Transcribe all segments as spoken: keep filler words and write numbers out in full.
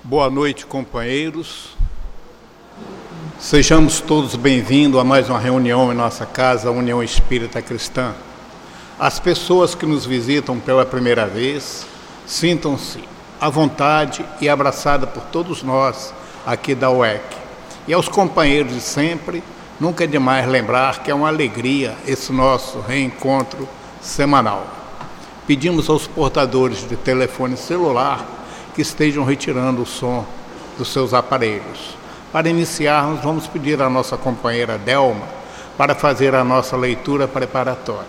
Boa noite, companheiros. Sejamos todos bem-vindos a mais uma reunião em nossa casa, a União Espírita Cristã. As pessoas que nos visitam pela primeira vez, sintam-se à vontade e abraçadas por todos nós aqui da U E C. E aos companheiros de sempre, nunca é demais lembrar que é uma alegria esse nosso reencontro semanal. Pedimos aos portadores de telefone celular que estejam retirando o som dos seus aparelhos. Para iniciarmos, vamos pedir à nossa companheira Delma para fazer a nossa leitura preparatória.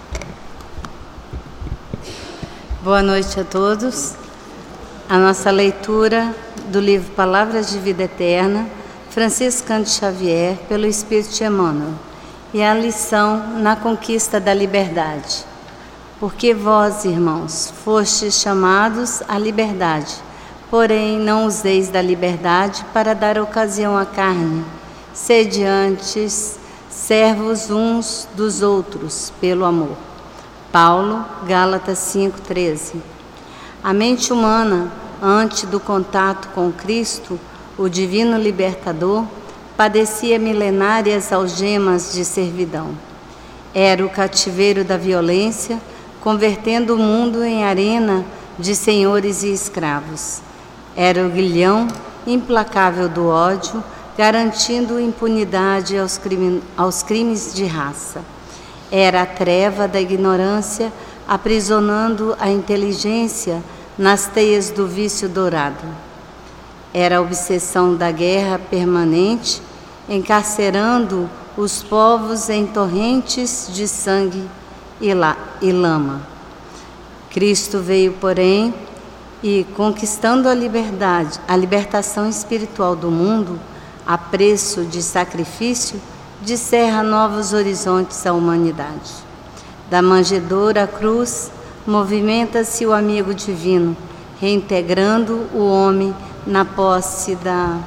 Boa noite a todos. A nossa leitura do livro Palavras de Vida Eterna, Francisco Cândido Xavier, pelo Espírito de Emmanuel, e a lição na conquista da liberdade. Porque vós, irmãos, fostes chamados à liberdade, porém não useis da liberdade para dar ocasião à carne. Sede antes servos uns dos outros pelo amor. Paulo, Gálatas cinco, treze. A mente humana, antes do contato com Cristo, o divino libertador, padecia milenárias algemas de servidão. Era o cativeiro da violência, convertendo o mundo em arena de senhores e escravos. Era o grilhão implacável do ódio, garantindo impunidade aos, crime, aos crimes de raça. Era a treva da ignorância, aprisionando a inteligência nas teias do vício dourado. Era a obsessão da guerra permanente, encarcerando os povos em torrentes de sangue e, la, e lama. Cristo veio, porém, e conquistando a liberdade, a libertação espiritual do mundo, a preço de sacrifício, descerra novos horizontes à humanidade. Da manjedoura à cruz, movimenta-se o amigo divino, reintegrando o homem na posse da,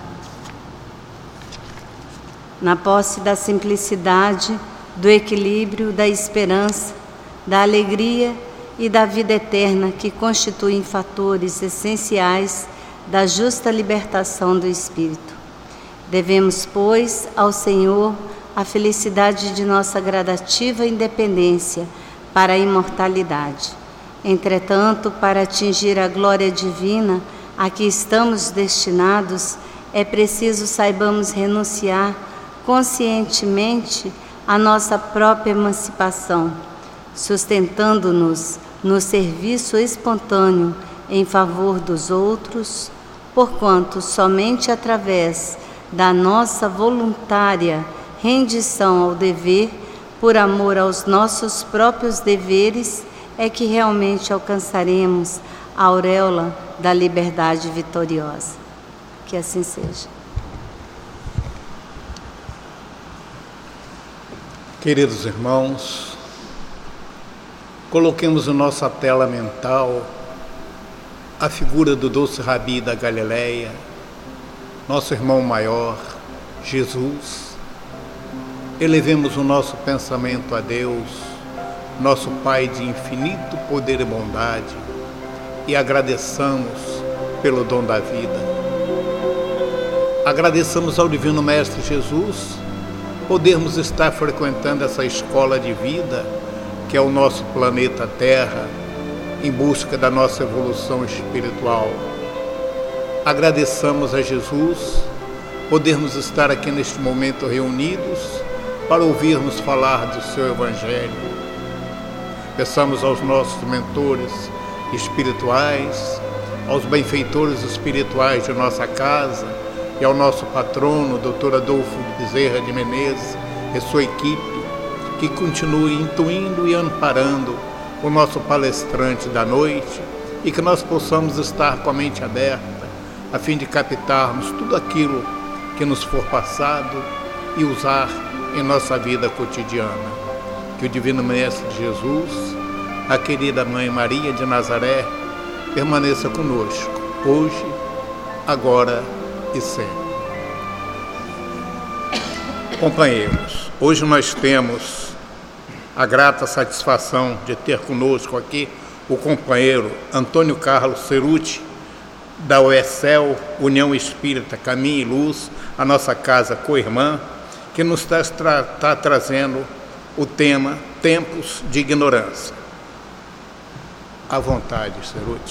na posse da simplicidade, do equilíbrio, da esperança, da alegria e da vida eterna, que constituem fatores essenciais da justa libertação do espírito. Devemos, pois, ao Senhor a felicidade de nossa gradativa independência para a imortalidade. Entretanto, para atingir a glória divina a que estamos destinados, é preciso saibamos renunciar conscientemente à nossa própria emancipação, sustentando-nos no serviço espontâneo em favor dos outros, porquanto somente através da nossa voluntária rendição ao dever, por amor aos nossos próprios deveres, é que realmente alcançaremos a auréola da liberdade vitoriosa. Que assim seja. Queridos irmãos, coloquemos em nossa tela mental a figura do doce Rabi da Galileia, nosso irmão maior, Jesus. Elevemos o nosso pensamento a Deus, nosso Pai de infinito poder e bondade, e agradeçamos pelo dom da vida. Agradeçamos ao Divino Mestre Jesus podermos estar frequentando essa escola de vida, que é o nosso planeta Terra, em busca da nossa evolução espiritual. Agradeçamos a Jesus podermos estar aqui neste momento reunidos para ouvirmos falar do seu Evangelho. Peçamos aos nossos mentores espirituais, aos benfeitores espirituais de nossa casa e ao nosso patrono, doutor Adolfo Bezerra de Menezes, e sua equipe, que continue intuindo e amparando o nosso palestrante da noite, e que nós possamos estar com a mente aberta, a fim de captarmos tudo aquilo que nos for passado e usar em nossa vida cotidiana. Que o Divino Mestre Jesus, a querida Mãe Maria de Nazaré, permaneça conosco, hoje, agora e sempre. Companheiros, hoje nós temos a grata satisfação de ter conosco aqui o companheiro Antônio Carlos Ceruti, da U E S E L, União Espírita Caminho e Luz, a nossa casa co-irmã, que nos está tra tá trazendo o tema Tempos de Ignorância. À vontade, Ceruti.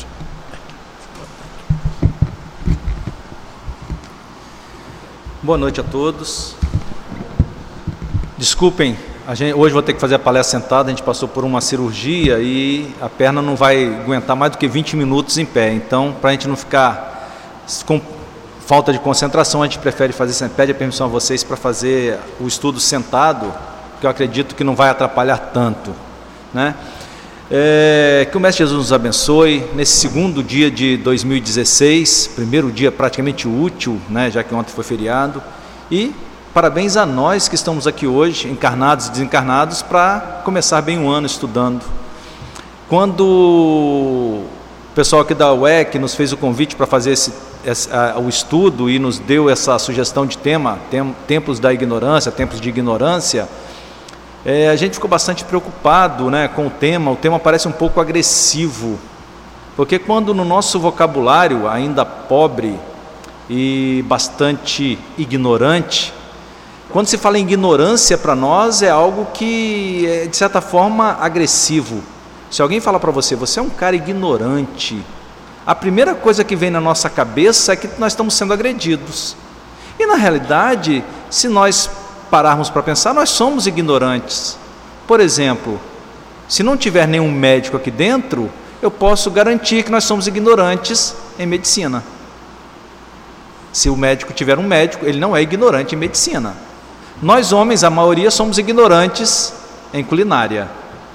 Boa noite a todos. Desculpem, a gente, hoje vou ter que fazer a palestra sentada, a gente passou por uma cirurgia e a perna não vai aguentar mais do que vinte minutos em pé. Então, para a gente não ficar com falta de concentração, a gente prefere fazer, pede a permissão a vocês para fazer o estudo sentado, que eu acredito que não vai atrapalhar tanto, né? É, que o Mestre Jesus nos abençoe nesse segundo dia de dois mil e dezesseis, primeiro dia praticamente útil, né, já que ontem foi feriado, e parabéns a nós que estamos aqui hoje, encarnados e desencarnados, para começar bem o ano estudando. Quando o pessoal aqui da U E C nos fez o convite para fazer esse, esse, a, o estudo e nos deu essa sugestão de tema, tem, tempos da ignorância, tempos de ignorância, É, a gente ficou bastante preocupado, né, com o tema. O tema parece um pouco agressivo, porque quando no nosso vocabulário ainda pobre e bastante ignorante, quando se fala em ignorância para nós é algo que é de certa forma agressivo. Se alguém falar para você, você é um cara ignorante, a primeira coisa que vem na nossa cabeça é que nós estamos sendo agredidos. E na realidade, se nós pararmos para pensar, nós somos ignorantes. Por exemplo, se não tiver nenhum médico aqui dentro, eu posso garantir que nós somos ignorantes em medicina. Se o médico tiver um médico, ele não é ignorante em medicina. Nós homens, a maioria, somos ignorantes em culinária.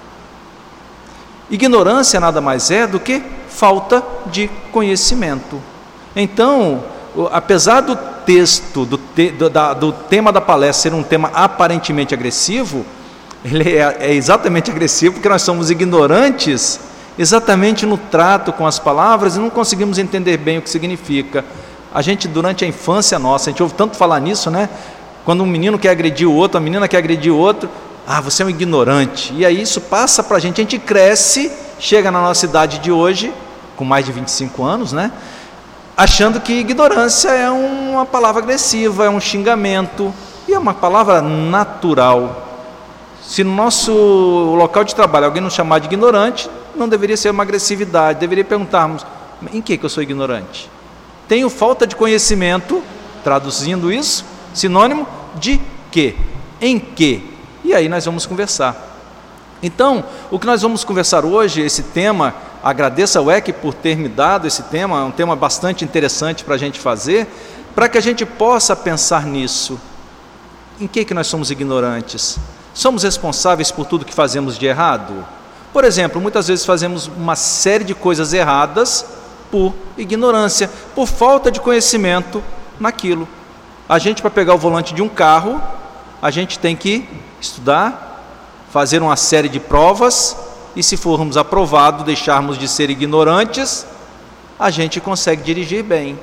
Ignorância nada mais é do que falta de conhecimento. Então, apesar do texto, do, te, do, da, do tema da palestra ser um tema aparentemente agressivo, ele é, é exatamente agressivo porque nós somos ignorantes exatamente no trato com as palavras e não conseguimos entender bem o que significa. A gente, durante a infância nossa, a gente ouve tanto falar nisso, né? Quando um menino quer agredir o outro, a menina quer agredir o outro, ah, você é um ignorante. E aí isso passa para a gente, a gente cresce, chega na nossa idade de hoje, com mais de vinte e cinco anos, né? Achando que ignorância é uma palavra agressiva, é um xingamento, e é uma palavra natural. Se no nosso local de trabalho alguém nos chamar de ignorante, não deveria ser uma agressividade, deveria perguntarmos, em que que eu sou ignorante? Tenho falta de conhecimento, traduzindo isso, sinônimo de quê? Em quê? E aí nós vamos conversar. Então, o que nós vamos conversar hoje, esse tema, agradeço ao E C por ter me dado esse tema, é um tema bastante interessante para a gente fazer, para que a gente possa pensar nisso. Em que que nós somos ignorantes? Somos responsáveis por tudo que fazemos de errado? Por exemplo, muitas vezes fazemos uma série de coisas erradas por ignorância, por falta de conhecimento naquilo. A gente, para pegar o volante de um carro, a gente tem que estudar, fazer uma série de provas, e se formos aprovados, deixarmos de ser ignorantes, a gente consegue dirigir bem.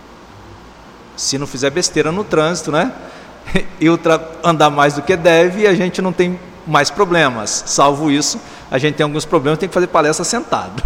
Se não fizer besteira no trânsito, né? E andar mais do que deve, a gente não tem mais problemas. Salvo isso, a gente tem alguns problemas, tem que fazer palestra sentado.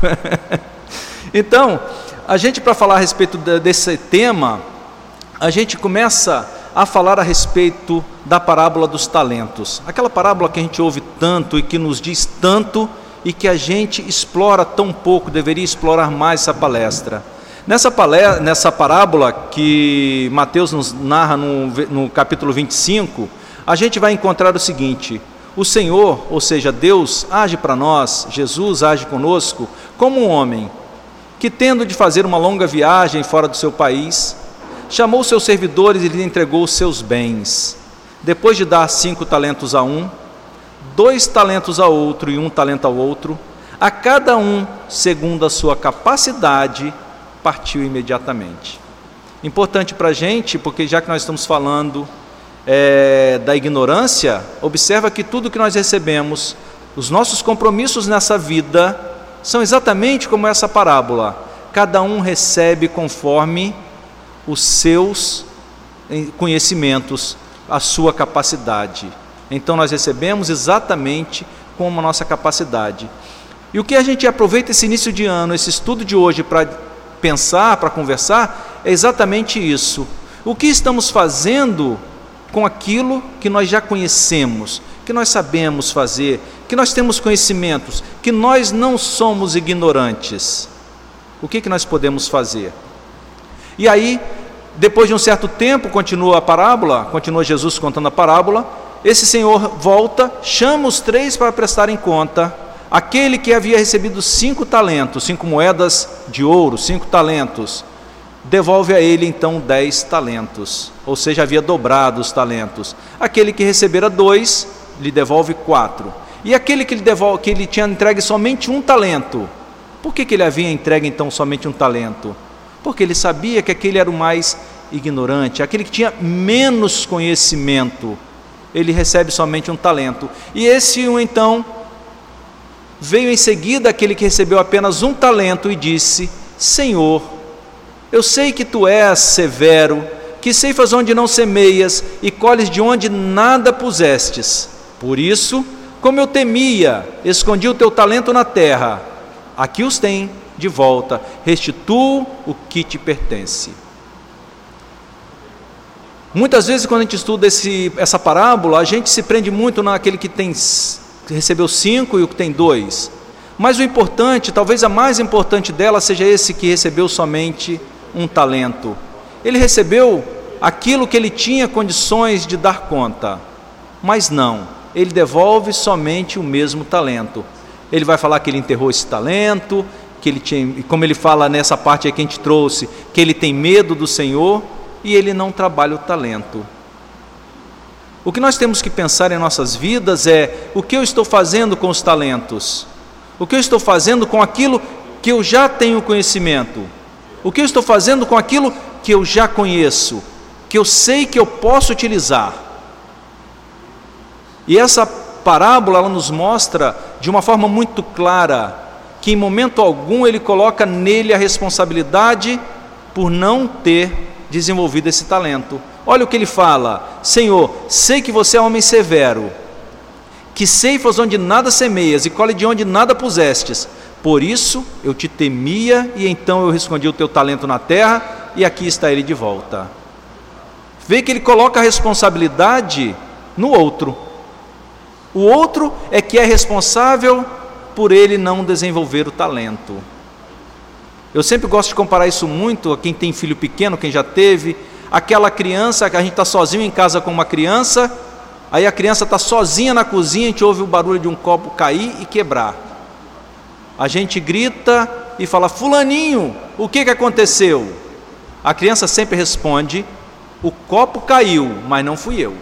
Então, a gente, para falar a respeito desse tema, a gente começa a falar a respeito da parábola dos talentos. Aquela parábola que a gente ouve tanto e que nos diz tanto e que a gente explora tão pouco, deveria explorar mais essa palestra. Nessa, palestra, nessa parábola que Mateus nos narra no, no capítulo vinte e cinco, a gente vai encontrar o seguinte: o Senhor, ou seja, Deus, age para nós, Jesus age conosco, como um homem que, tendo de fazer uma longa viagem fora do seu país, chamou seus servidores e lhe entregou os seus bens. Depois de dar cinco talentos a um, dois talentos a outro e um talento ao outro, a cada um, segundo a sua capacidade, partiu imediatamente. Importante para a gente, porque já que nós estamos falando é, da ignorância, observa que tudo que nós recebemos, os nossos compromissos nessa vida, são exatamente como essa parábola. Cada um recebe conforme os seus conhecimentos, a sua capacidade. Então nós recebemos exatamente como a nossa capacidade. E o que a gente aproveita esse início de ano, esse estudo de hoje, para pensar, para conversar, é exatamente isso. O que estamos fazendo com aquilo que nós já conhecemos, que nós sabemos fazer, que nós temos conhecimentos, que nós não somos ignorantes? O que, que nós podemos fazer? E aí, depois de um certo tempo, continua a parábola, continua Jesus contando a parábola, esse senhor volta, chama os três para prestarem conta. Aquele que havia recebido cinco talentos, cinco moedas de ouro, cinco talentos, devolve a ele então dez talentos, ou seja, havia dobrado os talentos. Aquele que recebera dois, lhe devolve quatro. E aquele que lhe, devolve, que ele tinha entregue somente um talento, por que, que ele havia entregue então somente um talento? Porque ele sabia que aquele era o mais ignorante, aquele que tinha menos conhecimento. Ele recebe somente um talento. E esse um então veio em seguida aquele que recebeu apenas um talento e disse: Senhor, eu sei que tu és severo, que ceifas onde não semeias e colhes de onde nada pusestes. Por isso, como eu temia, escondi o teu talento na terra. Aqui os tem de volta, restituo o que te pertence. Muitas vezes, quando a gente estuda esse, essa parábola, a gente se prende muito naquele que tem, que recebeu cinco e o que tem dois. Mas o importante, talvez a mais importante dela, seja esse que recebeu somente um talento. Ele recebeu aquilo que ele tinha condições de dar conta, mas não, ele devolve somente o mesmo talento. Ele vai falar que ele enterrou esse talento, que ele tinha, como ele fala nessa parte aí que a gente trouxe, que ele tem medo do Senhor, e ele não trabalha o talento. O que nós temos que pensar em nossas vidas é: o que eu estou fazendo com os talentos? O que eu estou fazendo com aquilo que eu já tenho conhecimento? O que eu estou fazendo com aquilo que eu já conheço, que eu sei que eu posso utilizar? E essa parábola ela nos mostra de uma forma muito clara que em momento algum ele coloca nele a responsabilidade por não ter desenvolvido esse talento. Olha o que ele fala: Senhor, sei que você é homem severo, que ceifas onde nada semeias e colhe de onde nada pusestes. Por isso eu te temia e então eu escondi o teu talento na terra e aqui está ele de volta. Vê que ele coloca a responsabilidade no outro. O outro é que é responsável por ele não desenvolver o talento. Eu sempre gosto de comparar isso muito a quem tem filho pequeno, quem já teve, aquela criança que a gente está sozinho em casa com uma criança, aí a criança está sozinha na cozinha, a gente ouve o barulho de um copo cair e quebrar. A gente grita e fala: fulaninho, o que, que aconteceu? A criança sempre responde: o copo caiu, mas não fui eu.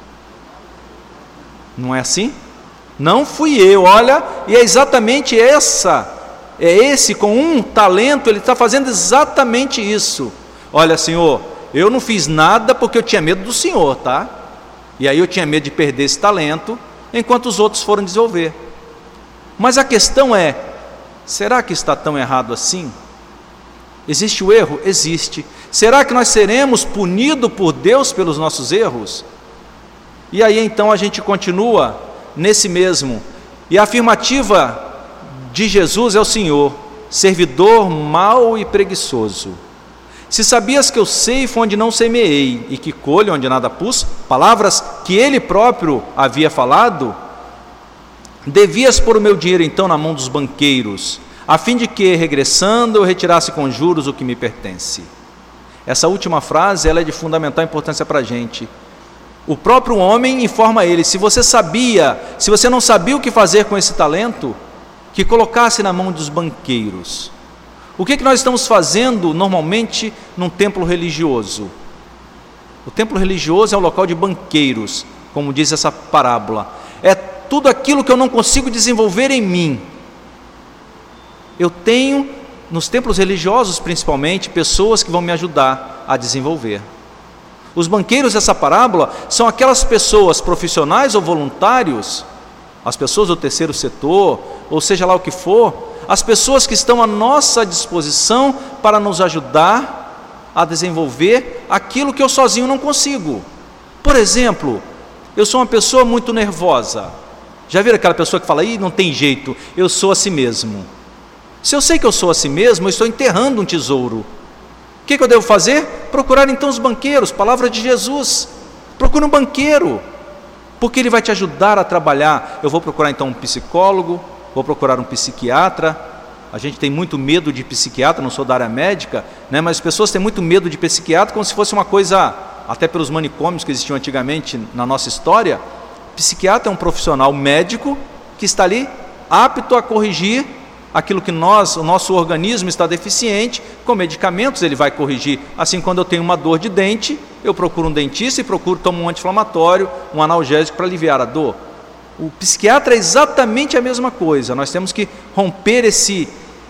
Não é assim? Não fui eu, olha, e é exatamente essa É esse, com um talento, ele está fazendo exatamente isso. Olha, Senhor, eu não fiz nada porque eu tinha medo do Senhor, tá? E aí eu tinha medo de perder esse talento, enquanto os outros foram desenvolver. Mas a questão é: será que está tão errado assim? Existe o erro? Existe. Será que nós seremos punidos por Deus pelos nossos erros? E aí então a gente continua nesse mesmo. E a afirmativa de Jesus é o Senhor: servidor mau e preguiçoso. Se sabias que eu ceifo onde não semeei e que colho onde nada pus, palavras que ele próprio havia falado, devias pôr o meu dinheiro então na mão dos banqueiros, a fim de que, regressando, eu retirasse com juros o que me pertence. Essa última frase ela é de fundamental importância para a gente. O próprio homem informa ele: se você sabia, se você não sabia o que fazer com esse talento, que colocasse na mão dos banqueiros. O que, que nós estamos fazendo normalmente num templo religioso? O templo religioso é um local de banqueiros, como diz essa parábola. É tudo aquilo que eu não consigo desenvolver em mim. Eu tenho, nos templos religiosos principalmente, pessoas que vão me ajudar a desenvolver. Os banqueiros dessa parábola são aquelas pessoas profissionais ou voluntários, as pessoas do terceiro setor, ou seja lá o que for, as pessoas que estão à nossa disposição para nos ajudar a desenvolver aquilo que eu sozinho não consigo. Por exemplo, eu sou uma pessoa muito nervosa. Já viram aquela pessoa que fala: ih, não tem jeito, eu sou assim mesmo. Se eu sei que eu sou assim mesmo, eu estou enterrando um tesouro. O que, que eu devo fazer? Procurar então os banqueiros, palavra de Jesus. Procure um banqueiro, porque ele vai te ajudar a trabalhar. Eu vou procurar então um psicólogo, vou procurar um psiquiatra. A gente tem muito medo de psiquiatra, não sou da área médica, né? Mas as pessoas têm muito medo de psiquiatra como se fosse uma coisa, até pelos manicômios que existiam antigamente na nossa história. Psiquiatra é um profissional médico que está ali apto a corrigir aquilo que nós, o nosso organismo está deficiente. Com medicamentos ele vai corrigir. Assim, quando eu tenho uma dor de dente, eu procuro um dentista e procuro tomar um anti-inflamatório, um analgésico para aliviar a dor. O psiquiatra é exatamente a mesma coisa. Nós temos que romper esse,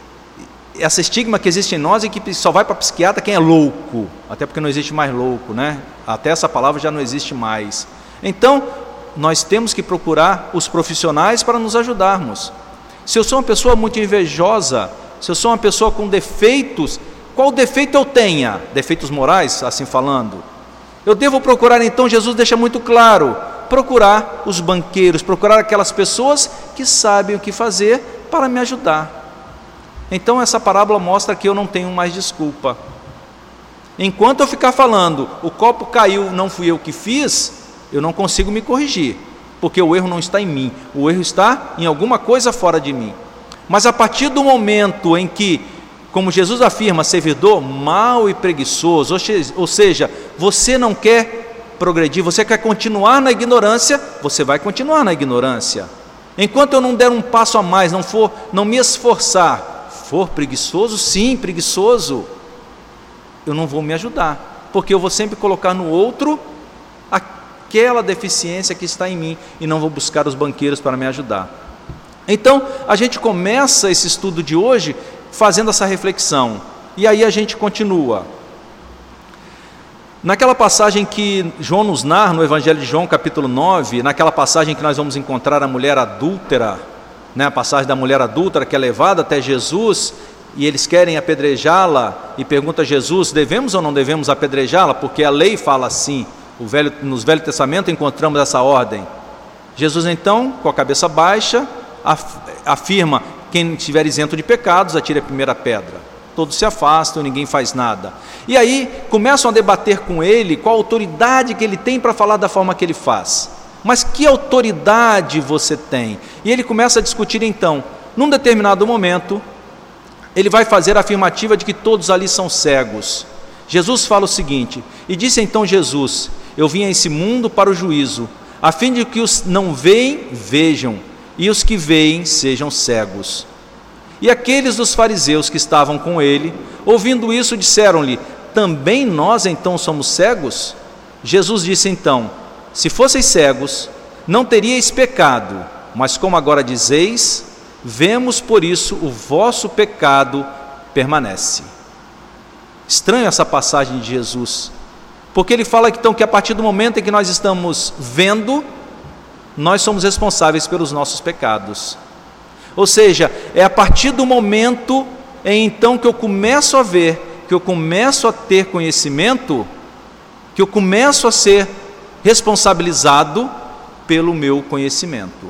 essa estigma que existe em nós e que só vai para psiquiatra quem é louco, até porque não existe mais louco, né? Até essa palavra já não existe mais. Então, nós temos que procurar os profissionais para nos ajudarmos. Se eu sou uma pessoa muito invejosa, se eu sou uma pessoa com defeitos, qual defeito eu tenha? Defeitos morais, assim falando. Eu devo procurar, então, Jesus deixa muito claro, procurar os banqueiros, procurar aquelas pessoas que sabem o que fazer para me ajudar. Então essa parábola mostra que eu não tenho mais desculpa. Enquanto eu ficar falando, o copo caiu, não fui eu que fiz, eu não consigo me corrigir, porque o erro não está em mim, o erro está em alguma coisa fora de mim. Mas a partir do momento em que, como Jesus afirma, servidor mau e preguiçoso, ou seja, você não quer progredir, você quer continuar na ignorância, você vai continuar na ignorância. Enquanto eu não der um passo a mais, não for, não me esforçar, for preguiçoso, sim, preguiçoso, eu não vou me ajudar, porque eu vou sempre colocar no outro aquela deficiência que está em mim e não vou buscar os banqueiros para me ajudar. Então, a gente começa esse estudo de hoje fazendo essa reflexão, e aí a gente continua. Naquela passagem que João nos narra, no Evangelho de João, capítulo nove, naquela passagem que nós vamos encontrar a mulher adúltera, né, a passagem da mulher adúltera que é levada até Jesus, e eles querem apedrejá-la, e pergunta a Jesus, devemos ou não devemos apedrejá-la? Porque a lei fala assim, o velho, nos Velho Testamento encontramos essa ordem. Jesus então, com a cabeça baixa, afirma, quem estiver isento de pecados, atire a primeira pedra. Todos se afastam, ninguém faz nada. E aí começam a debater com ele qual a autoridade que ele tem para falar da forma que ele faz. Mas que autoridade você tem? E ele começa a discutir então. Num determinado momento, ele vai fazer a afirmativa de que todos ali são cegos. Jesus fala o seguinte, e disse então Jesus, eu vim a esse mundo para o juízo, a fim de que os não veem, vejam, e os que veem sejam cegos. E aqueles dos fariseus que estavam com ele, ouvindo isso, disseram-lhe, também nós então somos cegos? Jesus disse então, se fosseis cegos, não teríeis pecado, mas como agora dizeis, vemos por isso o vosso pecado permanece. Estranho essa passagem de Jesus, porque ele fala então que a partir do momento em que nós estamos vendo, nós somos responsáveis pelos nossos pecados. Ou seja, é a partir do momento em então que eu começo a ver, que eu começo a ter conhecimento, que eu começo a ser responsabilizado pelo meu conhecimento.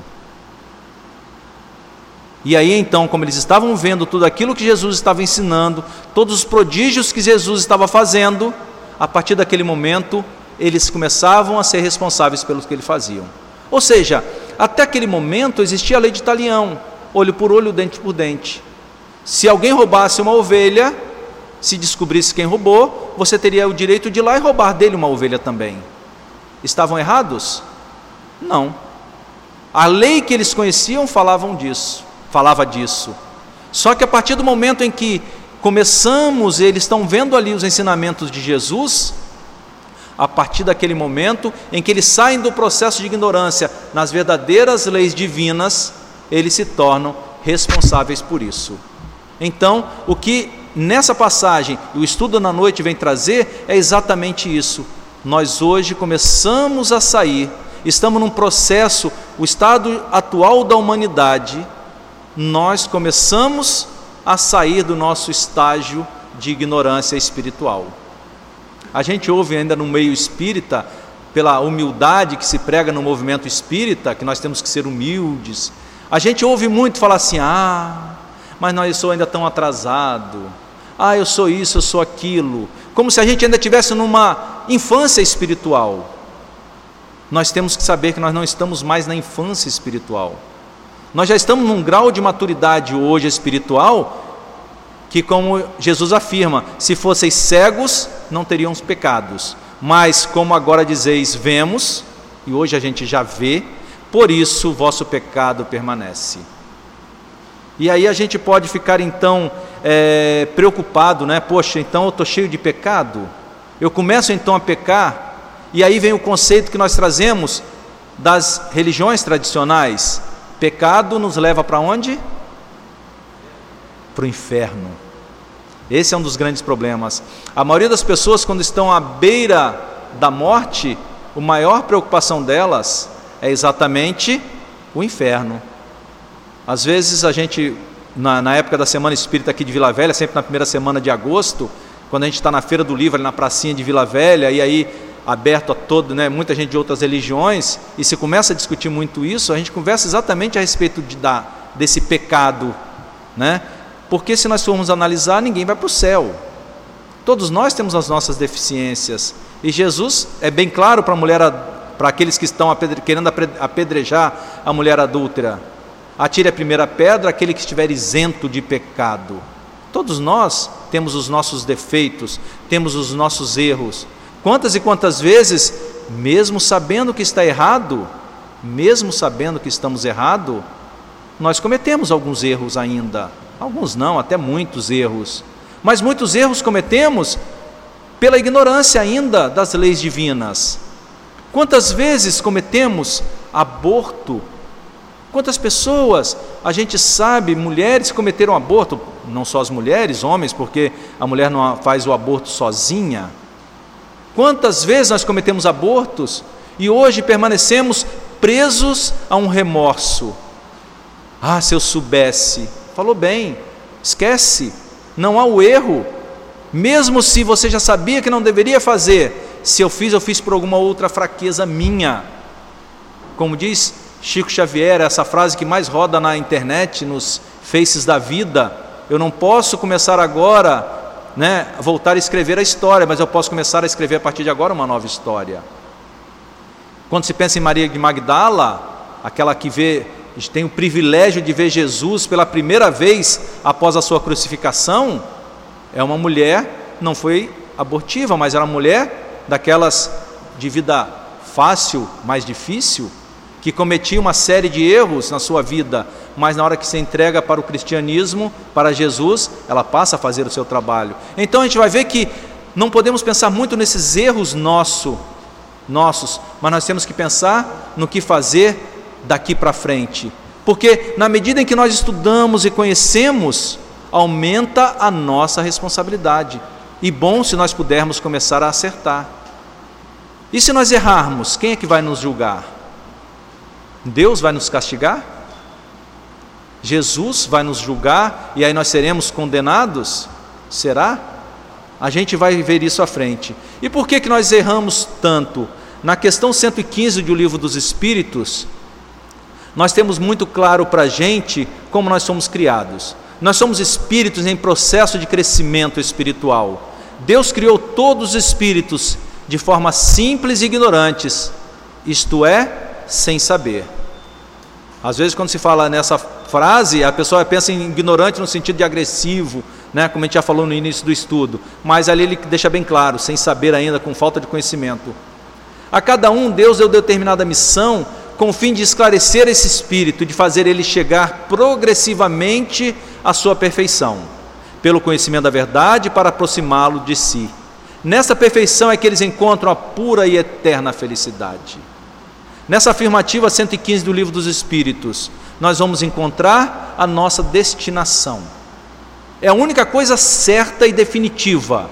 E aí então, como eles estavam vendo tudo aquilo que Jesus estava ensinando, todos os prodígios que Jesus estava fazendo, a partir daquele momento, eles começavam a ser responsáveis pelo que eles faziam. Ou seja, até aquele momento existia a lei de talião, olho por olho, dente por dente. Se alguém roubasse uma ovelha, se descobrisse quem roubou, você teria o direito de ir lá e roubar dele uma ovelha também. Estavam errados? Não. A lei que eles conheciam falavam disso, falava disso. Só que a partir do momento em que começamos, eles estão vendo ali os ensinamentos de Jesus, a partir daquele momento em que eles saem do processo de ignorância nas verdadeiras leis divinas, eles se tornam responsáveis por isso. Então, o que nessa passagem, o estudo na noite vem trazer, é exatamente isso. Nós hoje começamos a sair, estamos num processo, o estado atual da humanidade, nós começamos a sair do nosso estágio de ignorância espiritual. A gente ouve ainda no meio espírita, pela humildade que se prega no movimento espírita, que nós temos que ser humildes, a gente ouve muito falar assim, ah, mas não, eu sou ainda tão atrasado. Ah, eu sou isso, eu sou aquilo. Como se a gente ainda estivesse numa infância espiritual. Nós temos que saber que nós não estamos mais na infância espiritual. Nós já estamos num grau de maturidade hoje espiritual que, como Jesus afirma, se fosseis cegos, não teriam os pecados. Mas como agora dizeis, vemos, e hoje a gente já vê, por isso o vosso pecado permanece. E aí a gente pode ficar então é, preocupado, né? Poxa, então eu estou cheio de pecado, eu começo então a pecar, e aí vem o conceito que nós trazemos das religiões tradicionais. Pecado nos leva para onde? Para o inferno. Esse é um dos grandes problemas. A maioria das pessoas, quando estão à beira da morte, a maior preocupação delas é exatamente o inferno. Às vezes a gente, na, na época da Semana Espírita aqui de Vila Velha, sempre na primeira semana de agosto, quando a gente está na Feira do Livro, ali na pracinha de Vila Velha, e aí aberto a todo, né, muita gente de outras religiões, e se começa a discutir muito isso, a gente conversa exatamente a respeito de, da, desse pecado, né? Porque se nós formos analisar, ninguém vai para o céu. Todos nós temos as nossas deficiências, e Jesus é bem claro para a mulher, para aqueles que estão apedre, querendo apedrejar a mulher adúltera: atire a primeira pedra aquele que estiver isento de pecado. Todos nós temos os nossos defeitos, temos os nossos erros. Quantas e quantas vezes, mesmo sabendo que está errado, mesmo sabendo que estamos errados, nós cometemos alguns erros ainda. Alguns não, até muitos erros. Mas muitos erros cometemos pela ignorância ainda das leis divinas. Quantas vezes cometemos aborto? Quantas pessoas a gente sabe, mulheres cometeram aborto, não só as mulheres, homens, porque a mulher não faz o aborto sozinha. Quantas vezes nós cometemos abortos e hoje permanecemos presos a um remorso? Ah, se eu soubesse. Falou bem, esquece, não há o erro. Mesmo se você já sabia que não deveria fazer, se eu fiz, eu fiz por alguma outra fraqueza minha. Como diz Chico Xavier, essa frase que mais roda na internet, nos faces da vida: eu não posso começar agora, né, voltar a escrever a história, mas eu posso começar a escrever a partir de agora uma nova história. Quando se pensa em Maria de Magdala, aquela que vê, tem o privilégio de ver Jesus pela primeira vez após a sua crucificação, é uma mulher, não foi abortiva, mas era uma mulher daquelas de vida fácil, mais difícil, que cometia uma série de erros na sua vida, mas na hora que se entrega para o cristianismo, para Jesus, ela passa a fazer o seu trabalho. Então a gente vai ver que não podemos pensar muito nesses erros nosso, nossos, mas nós temos que pensar no que fazer daqui para frente, porque na medida em que nós estudamos e conhecemos, aumenta a nossa responsabilidade, e bom se nós pudermos começar a acertar. E se nós errarmos, quem é que vai nos julgar? Deus vai nos castigar? Jesus vai nos julgar e aí nós seremos condenados? Será? A gente vai ver isso à frente. E por que que nós erramos tanto? Na questão cento e quinze do Livro dos Espíritos, nós temos muito claro para a gente como nós somos criados. Nós somos espíritos em processo de crescimento espiritual. Deus criou todos os espíritos de forma simples e ignorantes, isto é, sem saber. Às vezes quando se fala nessa frase, a pessoa pensa em ignorante no sentido de agressivo, né, como a gente já falou no início do estudo, mas ali ele deixa bem claro, sem saber ainda, com falta de conhecimento. A cada um Deus deu determinada missão com o fim de esclarecer esse espírito, de fazer ele chegar progressivamente à sua perfeição, pelo conhecimento da verdade, para aproximá-lo de si. Nessa perfeição é que eles encontram a pura e eterna felicidade. Nessa afirmativa cento e quinze do Livro dos Espíritos, nós vamos encontrar a nossa destinação. É a única coisa certa e definitiva.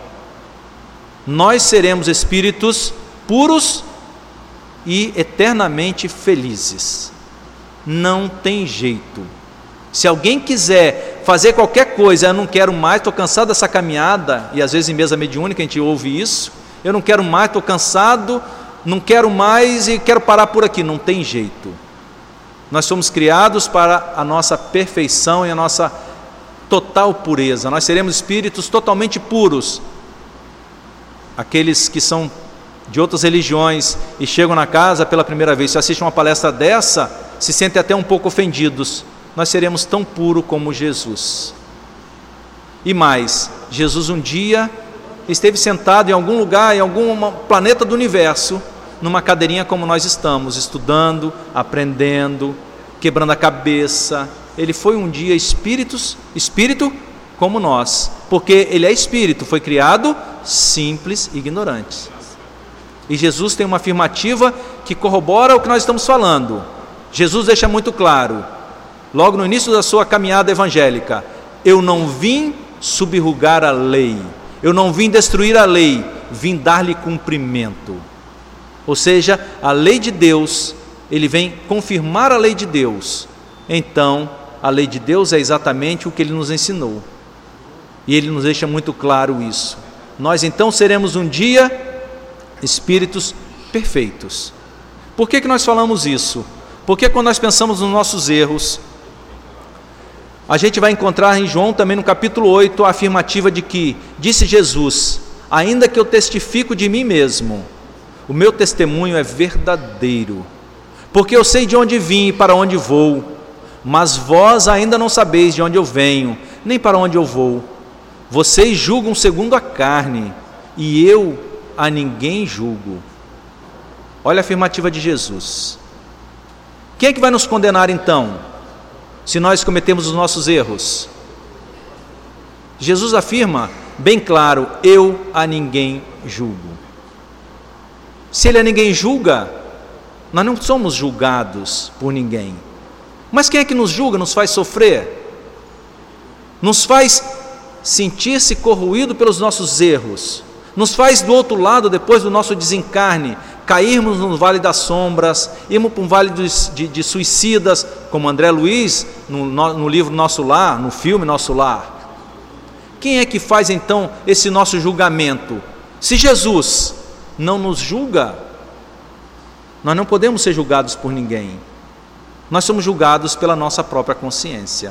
Nós seremos espíritos puros e eternamente felizes. Não tem jeito. Se alguém quiser fazer qualquer coisa, eu não quero mais, estou cansado dessa caminhada, e às vezes em mesa mediúnica a gente ouve isso, eu não quero mais, estou cansado, não quero mais e quero parar por aqui. Não tem jeito. Nós somos criados para a nossa perfeição e a nossa total pureza, nós seremos espíritos totalmente puros. Aqueles que são de outras religiões e chegam na casa pela primeira vez, se assistem uma palestra dessa, se sentem até um pouco ofendidos. Nós seremos tão puros como Jesus. E mais, Jesus um dia esteve sentado em algum lugar, em algum planeta do universo, numa cadeirinha como nós estamos, estudando, aprendendo, quebrando a cabeça. Ele foi um dia espíritos, espírito como nós, porque ele é espírito, foi criado simples e ignorante. E Jesus tem uma afirmativa que corrobora o que nós estamos falando. Jesus deixa muito claro, logo no início da sua caminhada evangélica: eu não vim subjugar a lei, eu não vim destruir a lei, vim dar-lhe cumprimento. Ou seja, a lei de Deus, ele vem confirmar a lei de Deus. Então, a lei de Deus é exatamente o que ele nos ensinou. E ele nos deixa muito claro isso. Nós então seremos um dia espíritos perfeitos. Por que que nós falamos isso? Porque quando nós pensamos nos nossos erros, a gente vai encontrar em João também no capítulo oito a afirmativa de que, disse Jesus: ainda que eu testifico de mim mesmo, o meu testemunho é verdadeiro, porque eu sei de onde vim e para onde vou, mas vós ainda não sabeis de onde eu venho, nem para onde eu vou. Vocês julgam segundo a carne, e eu a ninguém julgo. Olha a afirmativa de Jesus. Quem é que vai nos condenar então, se nós cometemos os nossos erros? Jesus afirma bem claro: eu a ninguém julgo. Se ele a ninguém julga, nós não somos julgados por ninguém. Mas quem é que nos julga, nos faz sofrer? Nos faz sentir-se corroído pelos nossos erros, nos faz do outro lado, depois do nosso desencarne, cairmos no vale das sombras, irmos para um vale de, de, de suicidas, como André Luiz, no, no, no livro Nosso Lar, no filme Nosso Lar. Quem é que faz então esse nosso julgamento? Se Jesus não nos julga, nós não podemos ser julgados por ninguém. Nós somos julgados pela nossa própria consciência.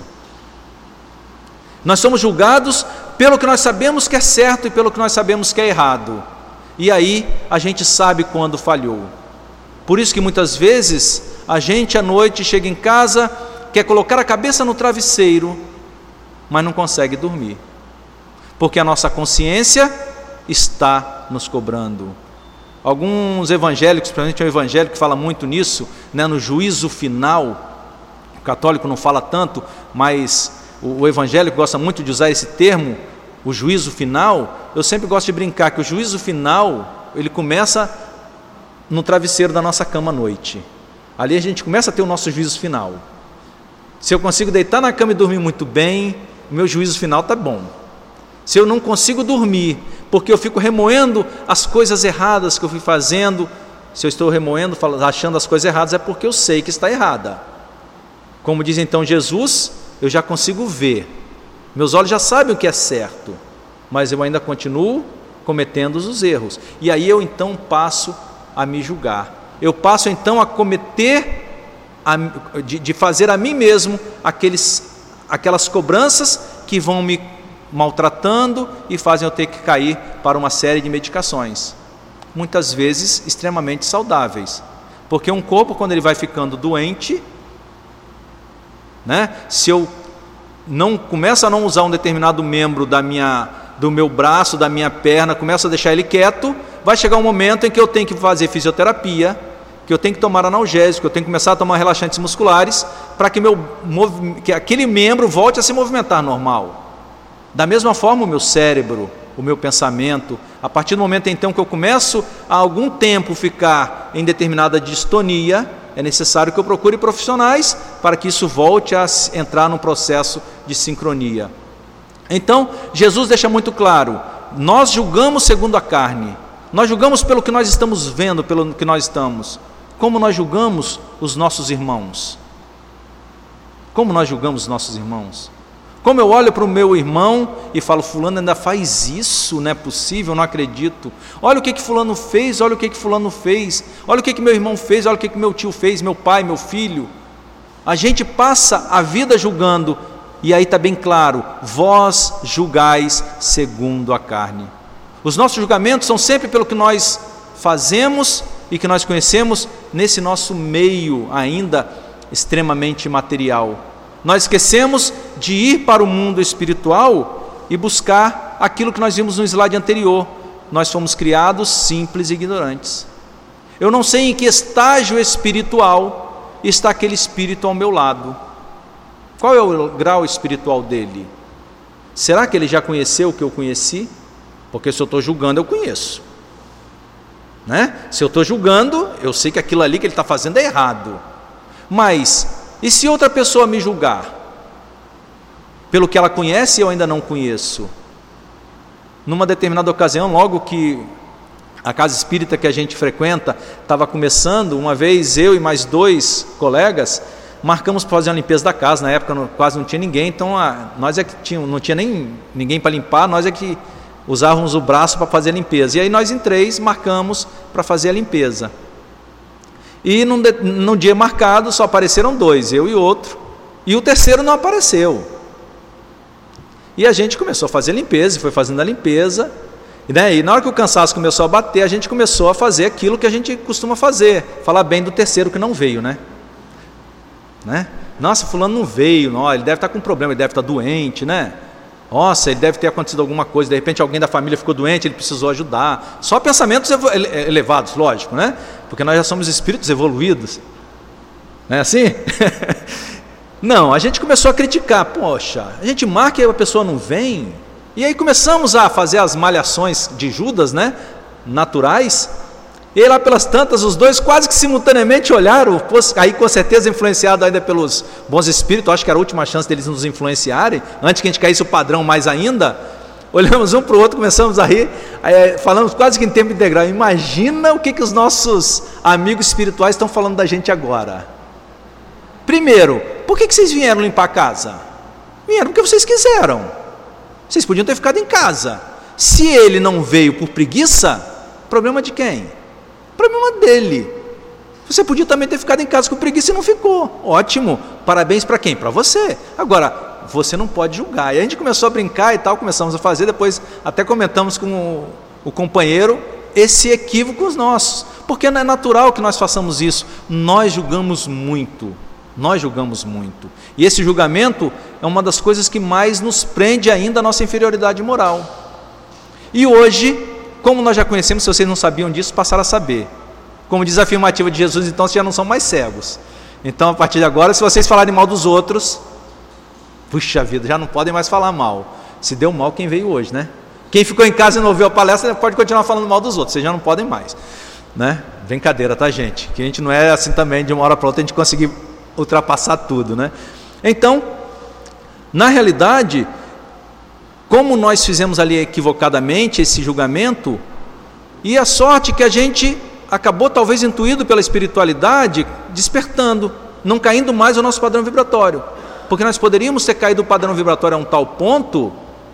Nós somos julgados pelo que nós sabemos que é certo e pelo que nós sabemos que é errado. E aí a gente sabe quando falhou. Por isso que muitas vezes a gente à noite chega em casa, quer colocar a cabeça no travesseiro, mas não consegue dormir, porque a nossa consciência está nos cobrando. Alguns evangélicos, principalmente o evangélico que fala muito nisso, né, no juízo final. O católico não fala tanto, mas o evangélico gosta muito de usar esse termo, o juízo final. Eu sempre gosto de brincar que o juízo final, ele começa no travesseiro da nossa cama à noite. Ali a gente começa a ter o nosso juízo final. Se eu consigo deitar na cama e dormir muito bem, o meu juízo final está bom. Se eu não consigo dormir, porque eu fico remoendo as coisas erradas que eu fui fazendo, se eu estou remoendo, achando as coisas erradas, é porque eu sei que está errada. Como diz então Jesus, eu já consigo ver, meus olhos já sabem o que é certo, mas eu ainda continuo cometendo os erros. E aí eu então passo a me julgar. Eu passo então a cometer, a, de, de fazer a mim mesmo aqueles, aquelas cobranças que vão me maltratando e fazem eu ter que cair para uma série de medicações, muitas vezes extremamente saudáveis, porque um corpo, quando ele vai ficando doente, né, se eu não começo a não usar um determinado membro da minha, do meu braço, da minha perna, começo a deixar ele quieto, vai chegar um momento em que eu tenho que fazer fisioterapia, que eu tenho que tomar analgésico, que eu tenho que começar a tomar relaxantes musculares, para que, meu, que aquele membro volte a se movimentar normal. Da mesma forma o meu cérebro, o meu pensamento, a partir do momento então que eu começo a algum tempo ficar em determinada distonia, é necessário que eu procure profissionais para que isso volte a entrar num processo de sincronia. Então, Jesus deixa muito claro, nós julgamos segundo a carne, nós julgamos pelo que nós estamos vendo, pelo que nós estamos. Como nós julgamos os nossos irmãos? Como nós julgamos os nossos irmãos? Como eu olho para o meu irmão e falo, fulano ainda faz isso, não é possível, não acredito. Olha o que que fulano fez, olha o que que fulano fez, olha o que que meu irmão fez, olha o que que meu tio fez, meu pai, meu filho. A gente passa a vida julgando E aí está bem claro: vós julgais segundo a carne. Os nossos julgamentos são sempre pelo que nós fazemos e que nós conhecemos nesse nosso meio ainda extremamente material. Nós esquecemos de ir para o mundo espiritual e buscar aquilo que nós vimos no slide anterior. Nós fomos criados simples e ignorantes. Eu não sei em que estágio espiritual está aquele espírito ao meu lado. Qual é o grau espiritual dele? Será que ele já conheceu o que eu conheci? Porque se eu estou julgando, eu conheço, né? Se eu estou julgando, eu sei que aquilo ali que ele está fazendo é errado. Mas, e se outra pessoa me julgar? Pelo que ela conhece, eu ainda não conheço. Numa determinada ocasião, logo que a casa espírita que a gente frequenta estava começando, uma vez eu e mais dois colegas marcamos para fazer uma limpeza da casa. Na época não, quase não tinha ninguém, então a, nós é que tinha, não tinha nem ninguém para limpar, nós é que usávamos o braço para fazer a limpeza. E aí nós em três marcamos para fazer a limpeza. E num, num dia marcado só apareceram dois, eu e outro, e o terceiro não apareceu. E a gente começou a fazer a limpeza, e foi fazendo a limpeza, né? E na hora que o cansaço começou a bater, a gente começou a fazer aquilo que a gente costuma fazer, falar bem do terceiro que não veio, né? né? Nossa, fulano não veio, não, ele deve estar com problema, ele deve estar doente, né? Nossa, ele deve ter acontecido alguma coisa, de repente alguém da família ficou doente, ele precisou ajudar. Só pensamentos elevados, lógico, né? Porque nós já somos espíritos evoluídos. Não é assim? Não, a gente começou a criticar. Poxa, a gente marca e a pessoa não vem. E aí começamos a fazer as malhações de Judas, né? Naturais. E aí lá pelas tantas, os dois quase que simultaneamente olharam, aí com certeza influenciado ainda pelos bons espíritos, acho que era a última chance deles nos influenciarem, antes que a gente caísse o padrão mais ainda. Olhamos um para o outro, começamos a rir, aí, falamos quase que em tempo integral. Imagina o que, que os nossos amigos espirituais estão falando da gente agora. Primeiro, por que, que vocês vieram limpar a casa? Vieram porque vocês quiseram. Vocês podiam ter ficado em casa. Se ele não veio por preguiça, problema de quem? Problema dele. Você podia também ter ficado em casa com preguiça e não ficou. Ótimo, parabéns para quem? Para você. Agora, você não pode julgar. E a gente começou a brincar e tal, começamos a fazer, depois até comentamos com o, o companheiro esse equívoco nossos, porque não é natural que nós façamos isso. Nós julgamos muito, nós julgamos muito, e esse julgamento é uma das coisas que mais nos prende ainda a nossa inferioridade moral. E hoje, como nós já conhecemos, se vocês não sabiam disso, passaram a saber. Como diz a afirmativa de Jesus, então vocês já não são mais cegos. Então, a partir de agora, se vocês falarem mal dos outros, puxa vida, já não podem mais falar mal. Se deu mal quem veio hoje, né? Quem ficou em casa e não ouviu a palestra, pode continuar falando mal dos outros, vocês já não podem mais, né? Brincadeira, tá, gente? Que a gente não é assim também, de uma hora para outra, a gente conseguir ultrapassar tudo, né? Então, na realidade, como nós fizemos ali equivocadamente esse julgamento, e a sorte que a gente acabou talvez intuído pela espiritualidade, despertando, não caindo mais o nosso padrão vibratório, porque nós poderíamos ter caído o padrão vibratório a um tal ponto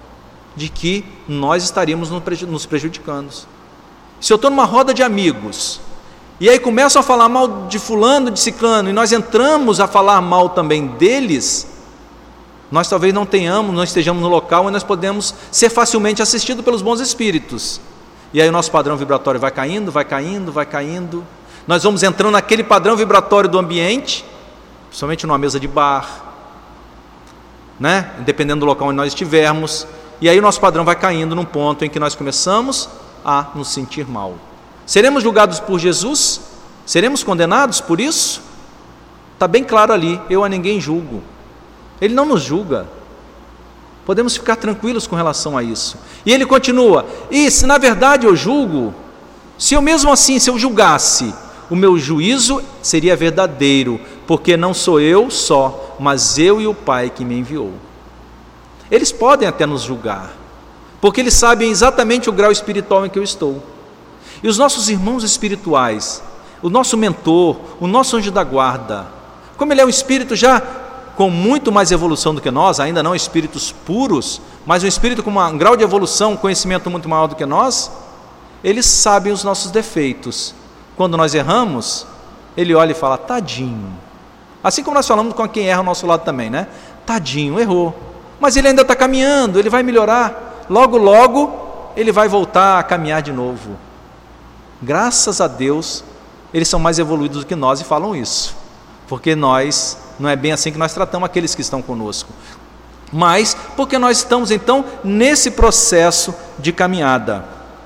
de que nós estaríamos nos prejudicando. Se eu estou numa roda de amigos, e aí começam a falar mal de fulano, de ciclano, e nós entramos a falar mal também deles, nós talvez não tenhamos, não estejamos no local onde nós podemos ser facilmente assistidos pelos bons espíritos. E aí o nosso padrão vibratório vai caindo, vai caindo, vai caindo. Nós vamos entrando naquele padrão vibratório do ambiente, principalmente numa mesa de bar, né? Dependendo do local onde nós estivermos. E aí o nosso padrão vai caindo num ponto em que nós começamos a nos sentir mal. Seremos julgados por Jesus? Seremos condenados por isso? Está bem claro ali, eu a ninguém julgo. Ele não nos julga. Podemos ficar tranquilos com relação a isso. E ele continua, e se na verdade eu julgo, se eu mesmo assim, se eu julgasse, o meu juízo seria verdadeiro, porque não sou eu só, mas eu e o Pai que me enviou. Eles podem até nos julgar, porque eles sabem exatamente o grau espiritual em que eu estou. E os nossos irmãos espirituais, o nosso mentor, o nosso anjo da guarda, como ele é um espírito já com muito mais evolução do que nós, ainda não espíritos puros, mas um espírito com um grau de evolução, um conhecimento muito maior do que nós, eles sabem os nossos defeitos. Quando nós erramos, ele olha e fala, tadinho. Assim como nós falamos com quem erra ao nosso lado também, né? tadinho, errou. Mas ele ainda está caminhando, ele vai melhorar. Logo, logo, ele vai voltar a caminhar de novo. Graças a Deus, eles são mais evoluídos do que nós e falam isso. Porque nós, não é bem assim que nós tratamos aqueles que estão conosco. Mas porque nós estamos então nesse processo de caminhada.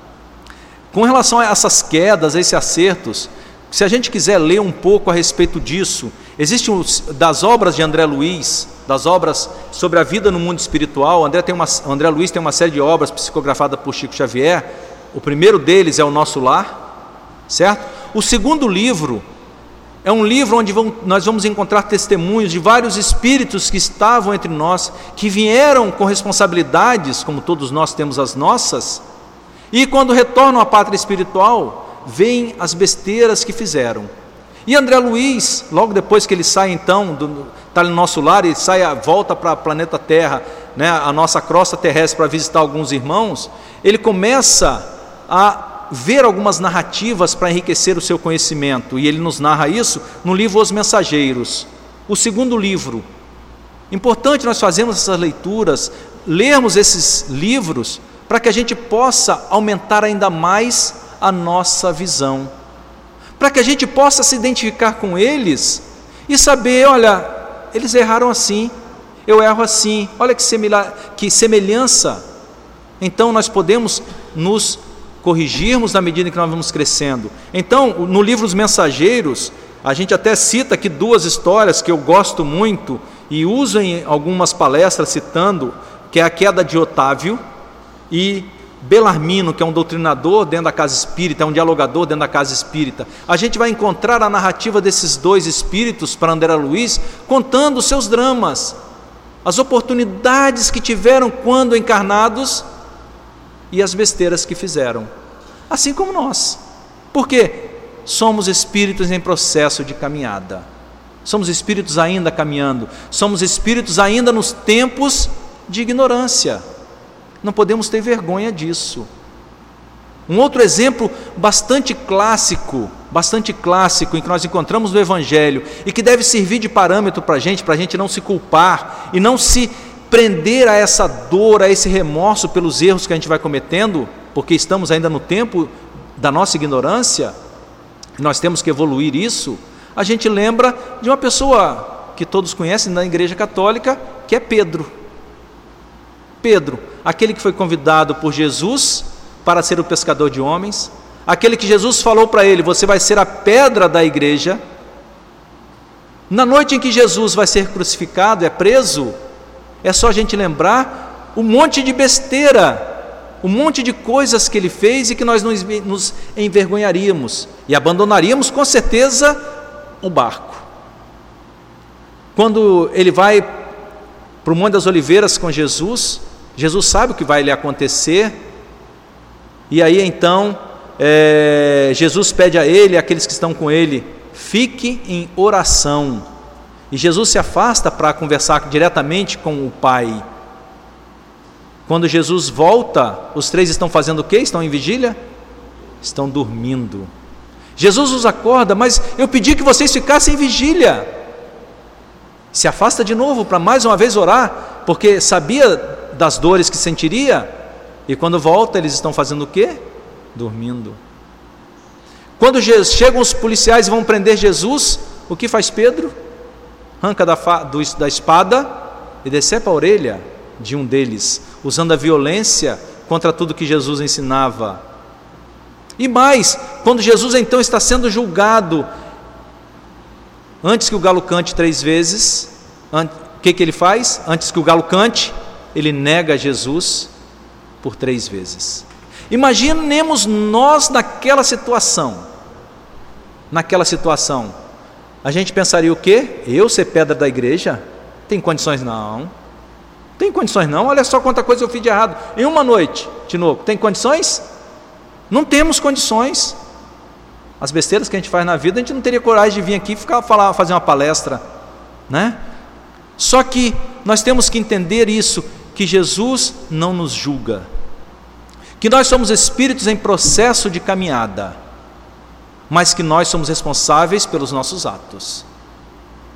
Com relação a essas quedas, a esses acertos, se a gente quiser ler um pouco a respeito disso, existe um, das obras de André Luiz, das obras sobre a vida no mundo espiritual. André, tem uma, André Luiz tem uma série de obras psicografadas por Chico Xavier. O primeiro deles é O Nosso Lar, certo? O segundo livro é um livro onde vamos, nós vamos encontrar testemunhos de vários espíritos que estavam entre nós, que vieram com responsabilidades, como todos nós temos as nossas, e quando retornam à pátria espiritual, veem as besteiras que fizeram. E André Luiz, logo depois que ele sai então, está no Nosso Lar, ele sai, volta para o planeta Terra, né, a nossa crosta terrestre, para visitar alguns irmãos, ele começa a ver algumas narrativas para enriquecer o seu conhecimento, e ele nos narra isso no livro Os Mensageiros, o segundo livro. Importante nós fazermos essas leituras, lermos esses livros, para que a gente possa aumentar ainda mais a nossa visão, para que a gente possa se identificar com eles e saber, olha, eles erraram assim, eu erro assim, olha que, semila, que semelhança. Então nós podemos nos corrigirmos na medida que nós vamos crescendo. Então, no livro Os Mensageiros, a gente até cita aqui duas histórias que eu gosto muito e uso em algumas palestras citando, que é a queda de Otávio e Belarmino, que é um doutrinador dentro da casa espírita, é um dialogador dentro da casa espírita. A gente vai encontrar a narrativa desses dois espíritos para André Luiz, contando os seus dramas, as oportunidades que tiveram quando encarnados e as besteiras que fizeram, assim como nós. Porque somos espíritos em processo de caminhada, somos espíritos ainda caminhando, somos espíritos ainda nos tempos de ignorância. Não podemos ter vergonha disso. Um outro exemplo bastante clássico, bastante clássico, em que nós encontramos no Evangelho, e que deve servir de parâmetro para a gente, para a gente não se culpar, e não se prender a essa dor, a esse remorso pelos erros que a gente vai cometendo, porque estamos ainda no tempo da nossa ignorância, e nós temos que evoluir isso. A gente lembra de uma pessoa que todos conhecem na Igreja Católica, que é Pedro. Pedro, aquele que foi convidado por Jesus para ser o pescador de homens, aquele que Jesus falou para ele, você vai ser a pedra da igreja. Na noite em que Jesus vai ser crucificado, é preso, é só a gente lembrar um monte de besteira, um monte de coisas que ele fez e que nós nos envergonharíamos e abandonaríamos com certeza o barco. Quando ele vai para o Monte das Oliveiras com Jesus, Jesus sabe o que vai lhe acontecer, e aí então é, Jesus pede a ele, àqueles que estão com ele, fique em oração, e Jesus se afasta para conversar diretamente com o Pai. Quando Jesus volta, os três estão fazendo o quê? Estão em vigília? Estão dormindo. Jesus os acorda, mas eu pedi que vocês ficassem em vigília. Se afasta de novo para mais uma vez orar, porque sabia das dores que sentiria, e quando volta eles estão fazendo o quê? Dormindo. Quando chegam os policiais e vão prender Jesus, o que faz Pedro? Arranca da, do, da espada e decepa a orelha de um deles, usando a violência contra tudo que Jesus ensinava. E mais, quando Jesus então está sendo julgado, antes que o galo cante três vezes, o que, que ele faz? Antes que o galo cante, ele nega Jesus por três vezes. Imaginemos nós naquela situação, naquela situação, a gente pensaria o quê? Eu ser pedra da igreja? Tem condições não, tem condições não, olha só quanta coisa eu fiz de errado, em uma noite, Tinoco, tem condições? Não temos condições. As besteiras que a gente faz na vida, a gente não teria coragem de vir aqui e ficar, falar, fazer uma palestra, né? Só que nós temos que entender isso, que Jesus não nos julga, que nós somos espíritos em processo de caminhada, mas que nós somos responsáveis pelos nossos atos.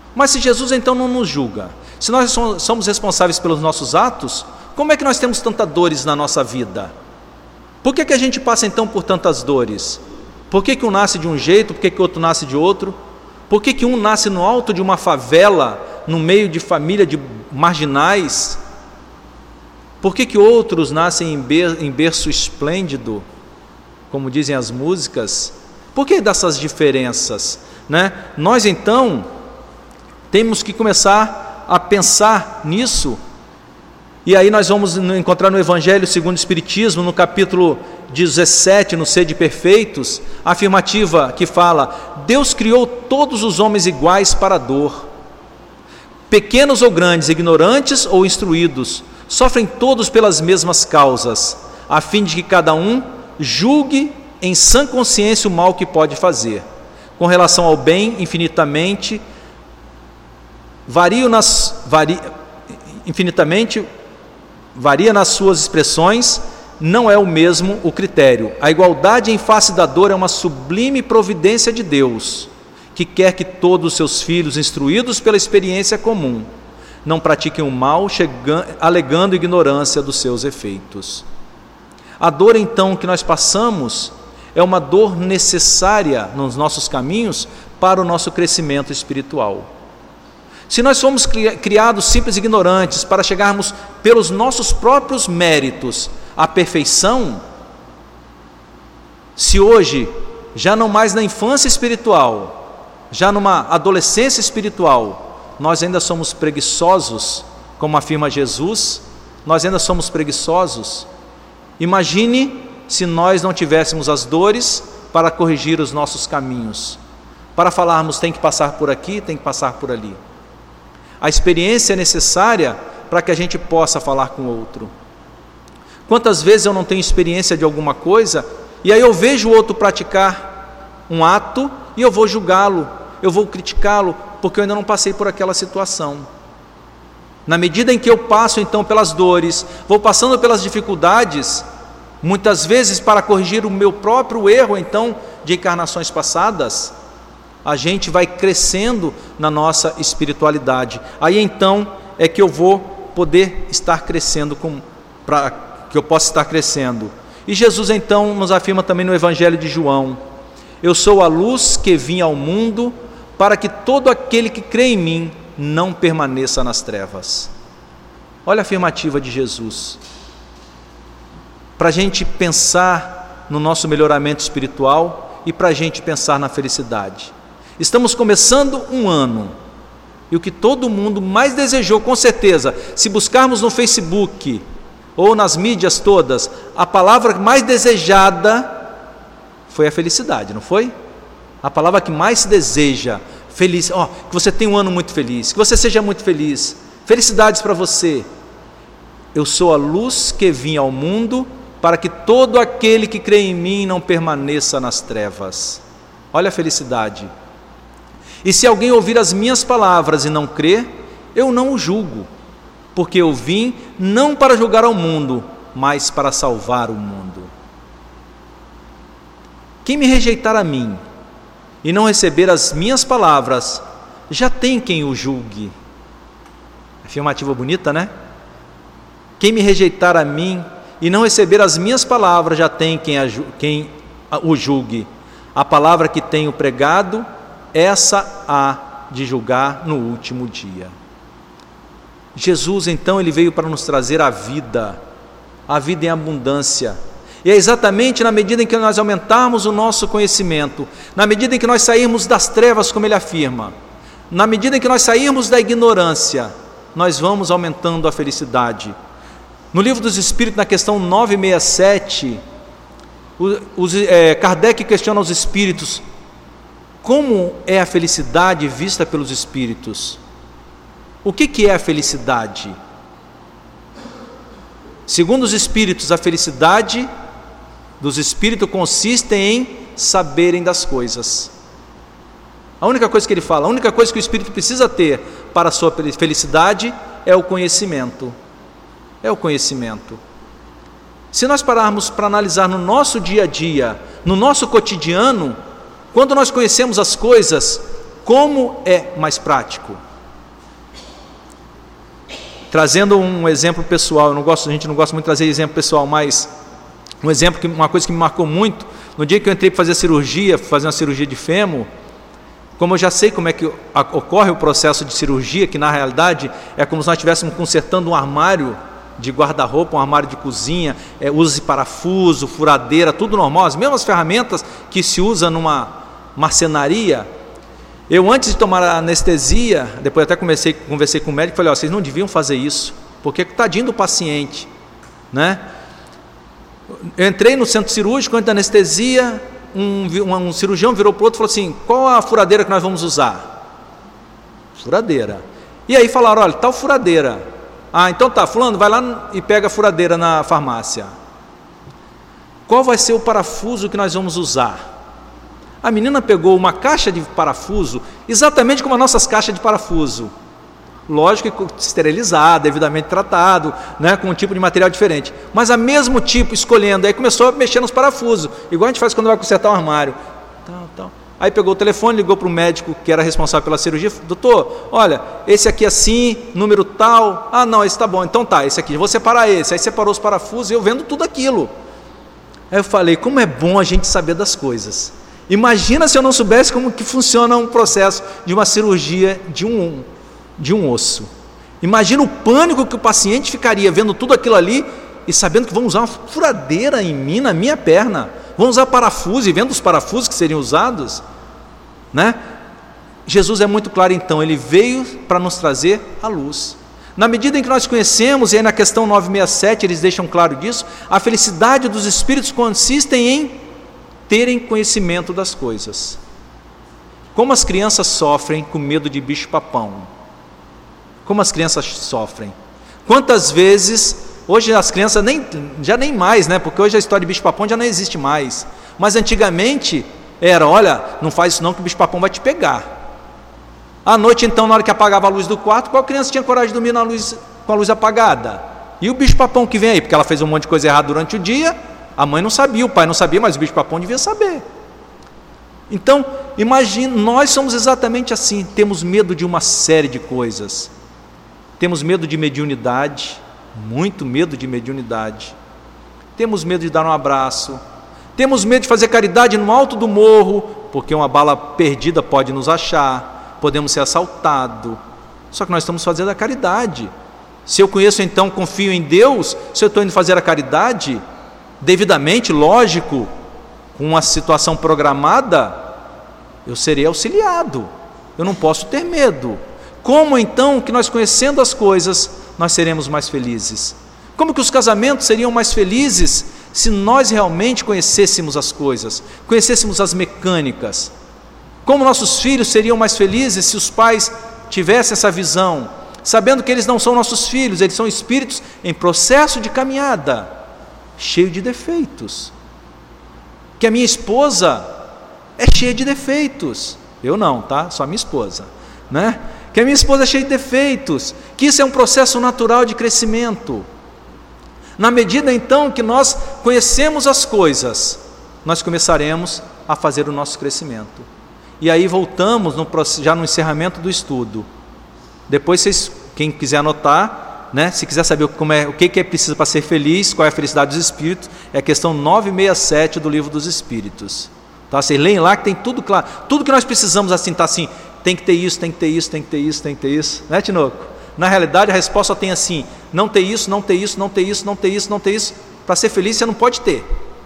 Mas se Jesus então não nos julga, se nós somos responsáveis pelos nossos atos, como é que nós temos tantas dores na nossa vida? Por que que a gente passa então por tantas dores? Por que que um nasce de um jeito, por que que o outro nasce de outro? Por que que um nasce no alto de uma favela, no meio de família de marginais? Por que que outros nascem em berço esplêndido, como dizem as músicas? Por que dessas diferenças, né? Nós então temos que começar a pensar nisso. E aí nós vamos encontrar no Evangelho segundo o Espiritismo, no capítulo dezessete, no Sede Perfeitos, a afirmativa que fala: Deus criou todos os homens iguais para a dor. Pequenos ou grandes, ignorantes ou instruídos, sofrem todos pelas mesmas causas, a fim de que cada um julgue em sã consciência o mal que pode fazer. Com relação ao bem, infinitamente, varia nas, varia, infinitamente, varia nas suas expressões, não é o mesmo o critério. A igualdade em face da dor é uma sublime providência de Deus, que quer que todos os seus filhos, instruídos pela experiência comum, não pratiquem o mal, chegando, alegando ignorância dos seus efeitos. A dor, então, que nós passamos é uma dor necessária nos nossos caminhos para o nosso crescimento espiritual. Se nós fomos criados simples e ignorantes para chegarmos pelos nossos próprios méritos à perfeição, se hoje, já não mais na infância espiritual, já numa adolescência espiritual, nós ainda somos preguiçosos, como afirma Jesus, nós ainda somos preguiçosos, imagine se nós não tivéssemos as dores para corrigir os nossos caminhos, para falarmos tem que passar por aqui, tem que passar por ali. A experiência é necessária para que a gente possa falar com o outro. Quantas vezes eu não tenho experiência de alguma coisa, e aí eu vejo o outro praticar um ato, e eu vou julgá-lo, eu vou criticá-lo, porque eu ainda não passei por aquela situação. Na medida em que eu passo então pelas dores, vou passando pelas dificuldades, muitas vezes para corrigir o meu próprio erro então de encarnações passadas, a gente vai crescendo na nossa espiritualidade. Aí então é que eu vou poder estar crescendo, para que eu possa estar crescendo. E Jesus então nos afirma também no Evangelho de João: eu sou a luz que vim ao mundo, para que todo aquele que crê em mim não permaneça nas trevas. Olha a afirmativa de Jesus. Para a gente pensar no nosso melhoramento espiritual e para a gente pensar na felicidade. Estamos começando um ano, e o que todo mundo mais desejou, com certeza, se buscarmos no Facebook ou nas mídias todas, a palavra mais desejada foi a felicidade, não foi? A palavra que mais se deseja, feliz, ó, que você tenha um ano muito feliz, que você seja muito feliz, felicidades para você. Eu sou a luz que vim ao mundo, para que todo aquele que crê em mim não permaneça nas trevas. Olha a felicidade. E se alguém ouvir as minhas palavras e não crer, eu não o julgo, porque eu vim não para julgar ao mundo, mas para salvar o mundo. Quem me rejeitar a mim e não receber as minhas palavras, já tem quem o julgue. Afirmativa bonita, né? Quem me rejeitar a mim e não receber as minhas palavras, já tem quem, a, quem o julgue. A palavra que tenho pregado, essa há de julgar no último dia. Jesus então ele veio para nos trazer a vida, a vida em abundância. E é exatamente na medida em que nós aumentarmos o nosso conhecimento, na medida em que nós sairmos das trevas, como ele afirma, na medida em que nós sairmos da ignorância, nós vamos aumentando a felicidade. No Livro dos Espíritos, na questão novecentos e sessenta e sete, os, é, Kardec questiona os espíritos: como é a felicidade vista pelos espíritos? O que, que é a felicidade? Segundo os espíritos, a felicidade dos espíritos consiste em saberem das coisas. A única coisa que ele fala, a única coisa que o espírito precisa ter para a sua felicidade é o conhecimento. É o conhecimento. Se nós pararmos para analisar no nosso dia a dia, no nosso cotidiano, quando nós conhecemos as coisas, Como é mais prático? Trazendo um exemplo pessoal, eu não gosto, a gente não gosta muito de trazer exemplo pessoal, mas um exemplo, que, uma coisa que me marcou muito, no dia que eu entrei para fazer a cirurgia, fazer uma cirurgia de fêmur, como eu já sei como é que ocorre o processo de cirurgia, que na realidade é como se nós estivéssemos consertando um armário de guarda-roupa, um armário de cozinha, é, usa de parafuso, furadeira, tudo normal, as mesmas ferramentas que se usa numa marcenaria. Eu, antes de tomar a anestesia, depois até comecei, conversei com o médico, falei, ó, vocês não deviam fazer isso, porque tadinho do paciente, né? Eu entrei no centro cirúrgico, antes da anestesia, um, um, um cirurgião virou para o outro e falou assim, qual a furadeira que nós vamos usar? Furadeira. E aí falaram, olha, tal furadeira. Ah, então tá, fulano, vai lá e pega a furadeira na farmácia. Qual vai ser o parafuso que nós vamos usar? A menina pegou uma caixa de parafuso, exatamente como as nossas caixas de parafuso. Lógico que esterilizado, devidamente tratado, né, com um tipo de material diferente. Mas a mesmo tipo, escolhendo, aí começou a mexer nos parafusos, igual a gente faz quando vai consertar um armário. Tal, tal. Aí pegou o telefone, ligou para o médico que era responsável pela cirurgia, doutor, olha, esse aqui assim, número tal, ah não, esse tá bom, então tá, esse aqui, vou separar esse. Aí separou os parafusos e eu vendo tudo aquilo. Aí eu falei, como é bom a gente saber das coisas. Imagina se eu não soubesse como que funciona um processo de uma cirurgia de um, de um osso. Imagina o pânico que o paciente ficaria vendo tudo aquilo ali e sabendo que vão usar uma furadeira em mim, na minha perna. Vão usar parafuso e vendo os parafusos que seriam usados, né? Jesus é muito claro então, ele veio para nos trazer a luz. Na medida em que nós conhecemos, e aí na questão novecentos e sessenta e sete eles deixam claro disso, a felicidade dos espíritos consiste em terem conhecimento das coisas. Como as crianças sofrem com medo de bicho-papão? Como as crianças sofrem? Quantas vezes, hoje as crianças nem, já nem mais, né? Porque hoje a história de bicho-papão já não existe mais. Mas antigamente era, olha, não faz isso não que o bicho-papão vai te pegar. À noite então, na hora que apagava a luz do quarto, qual criança tinha coragem de dormir na luz, com a luz apagada? E o bicho-papão que vem aí? Porque ela fez um monte de coisa errada durante o dia. A mãe não sabia, o pai não sabia, mas o bicho-papão devia saber. Então, imagine, nós somos exatamente assim, temos medo de uma série de coisas. Temos medo de mediunidade, muito medo de mediunidade. Temos medo de dar um abraço. Temos medo de fazer caridade no alto do morro, porque uma bala perdida pode nos achar, podemos ser assaltados. Só que nós estamos fazendo a caridade. Se eu conheço então, confio em Deus, se eu estou indo fazer a caridade devidamente, lógico, com uma situação programada, eu serei auxiliado, eu não posso ter medo. Como então que nós conhecendo as coisas, nós seremos mais felizes? Como que os casamentos seriam mais felizes se nós realmente conhecêssemos as coisas, conhecêssemos as mecânicas? Como nossos filhos seriam mais felizes se os pais tivessem essa visão, sabendo que eles não são nossos filhos, eles são espíritos em processo de caminhada, cheio de defeitos, que a minha esposa é cheia de defeitos, eu não, tá? Só a minha esposa, né? Que a minha esposa é cheia de defeitos, que isso é um processo natural de crescimento. Na medida então que nós conhecemos as coisas, nós começaremos a fazer o nosso crescimento. E aí voltamos no, já no encerramento do estudo. Depois vocês, quem quiser anotar, né? Se quiser saber como é, o que é preciso para ser feliz, qual é a felicidade dos espíritos, é a questão novecentos e sessenta e sete do Livro dos Espíritos. Tá? Vocês leem lá que tem tudo claro, tudo que nós precisamos assim, tá assim, tem que ter isso, tem que ter isso, tem que ter isso, tem que ter isso, né, Tinoco? Na realidade a resposta tem assim, não ter isso, não ter isso, não ter isso, não ter isso, não ter isso, para ser feliz você não pode ter.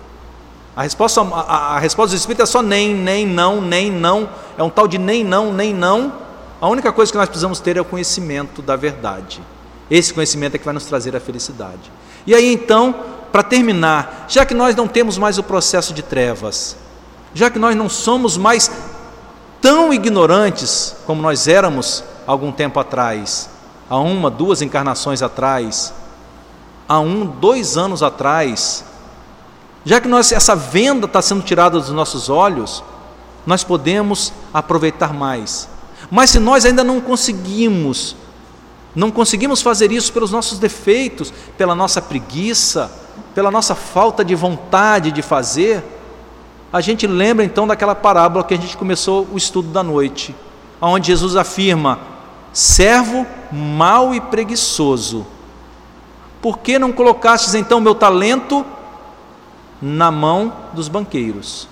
A resposta, a, a, a resposta dos espíritos é só nem, nem, não, nem, não, é um tal de nem, não, nem, não. A única coisa que nós precisamos ter é o conhecimento da verdade. Esse conhecimento é que vai nos trazer a felicidade. E aí então, para terminar, já que nós não temos mais o processo de trevas, já que nós não somos mais tão ignorantes como nós éramos algum tempo atrás, há uma, duas encarnações atrás, há um, dois anos atrás, já que nós, essa venda está sendo tirada dos nossos olhos, nós podemos aproveitar mais. Mas se nós ainda não conseguimos, não conseguimos fazer isso pelos nossos defeitos, pela nossa preguiça, pela nossa falta de vontade de fazer, a gente lembra então daquela parábola que a gente começou o estudo da noite. onde Jesus afirma: servo mau e preguiçoso, por que não colocastes então meu talento na mão dos banqueiros?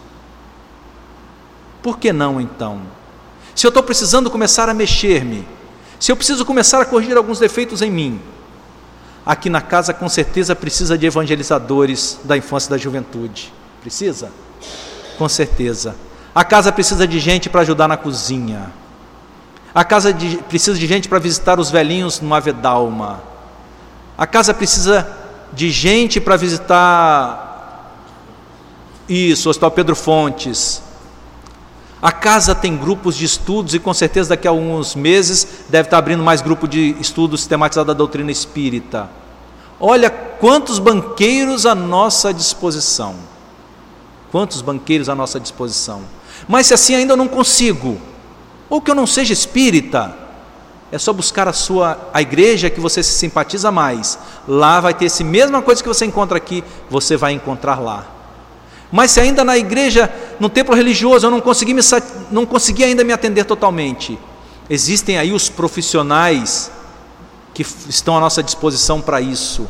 Por que não então? Se eu estou precisando começar a mexer-me, se eu preciso começar a corrigir alguns defeitos em mim, aqui na casa com certeza precisa de evangelizadores da infância e da juventude. Precisa? Com certeza. A casa precisa de gente para ajudar na cozinha. A casa de, precisa de gente para visitar os velhinhos no Avedalma. A casa precisa de gente para visitar isso, o Hospital Pedro Fontes. A casa tem grupos de estudos e com certeza daqui a alguns meses deve estar abrindo mais grupo de estudos sistematizado da doutrina espírita. Olha quantos banqueiros à nossa disposição. Quantos banqueiros à nossa disposição. Mas se assim ainda eu não consigo, ou que eu não seja espírita, é só buscar a sua a igreja que você se simpatiza mais. Lá vai ter essa mesma coisa que você encontra aqui, você vai encontrar lá. Mas se ainda na igreja, no templo religioso, eu não consegui, me, não consegui ainda me atender totalmente, existem aí os profissionais que estão à nossa disposição para isso.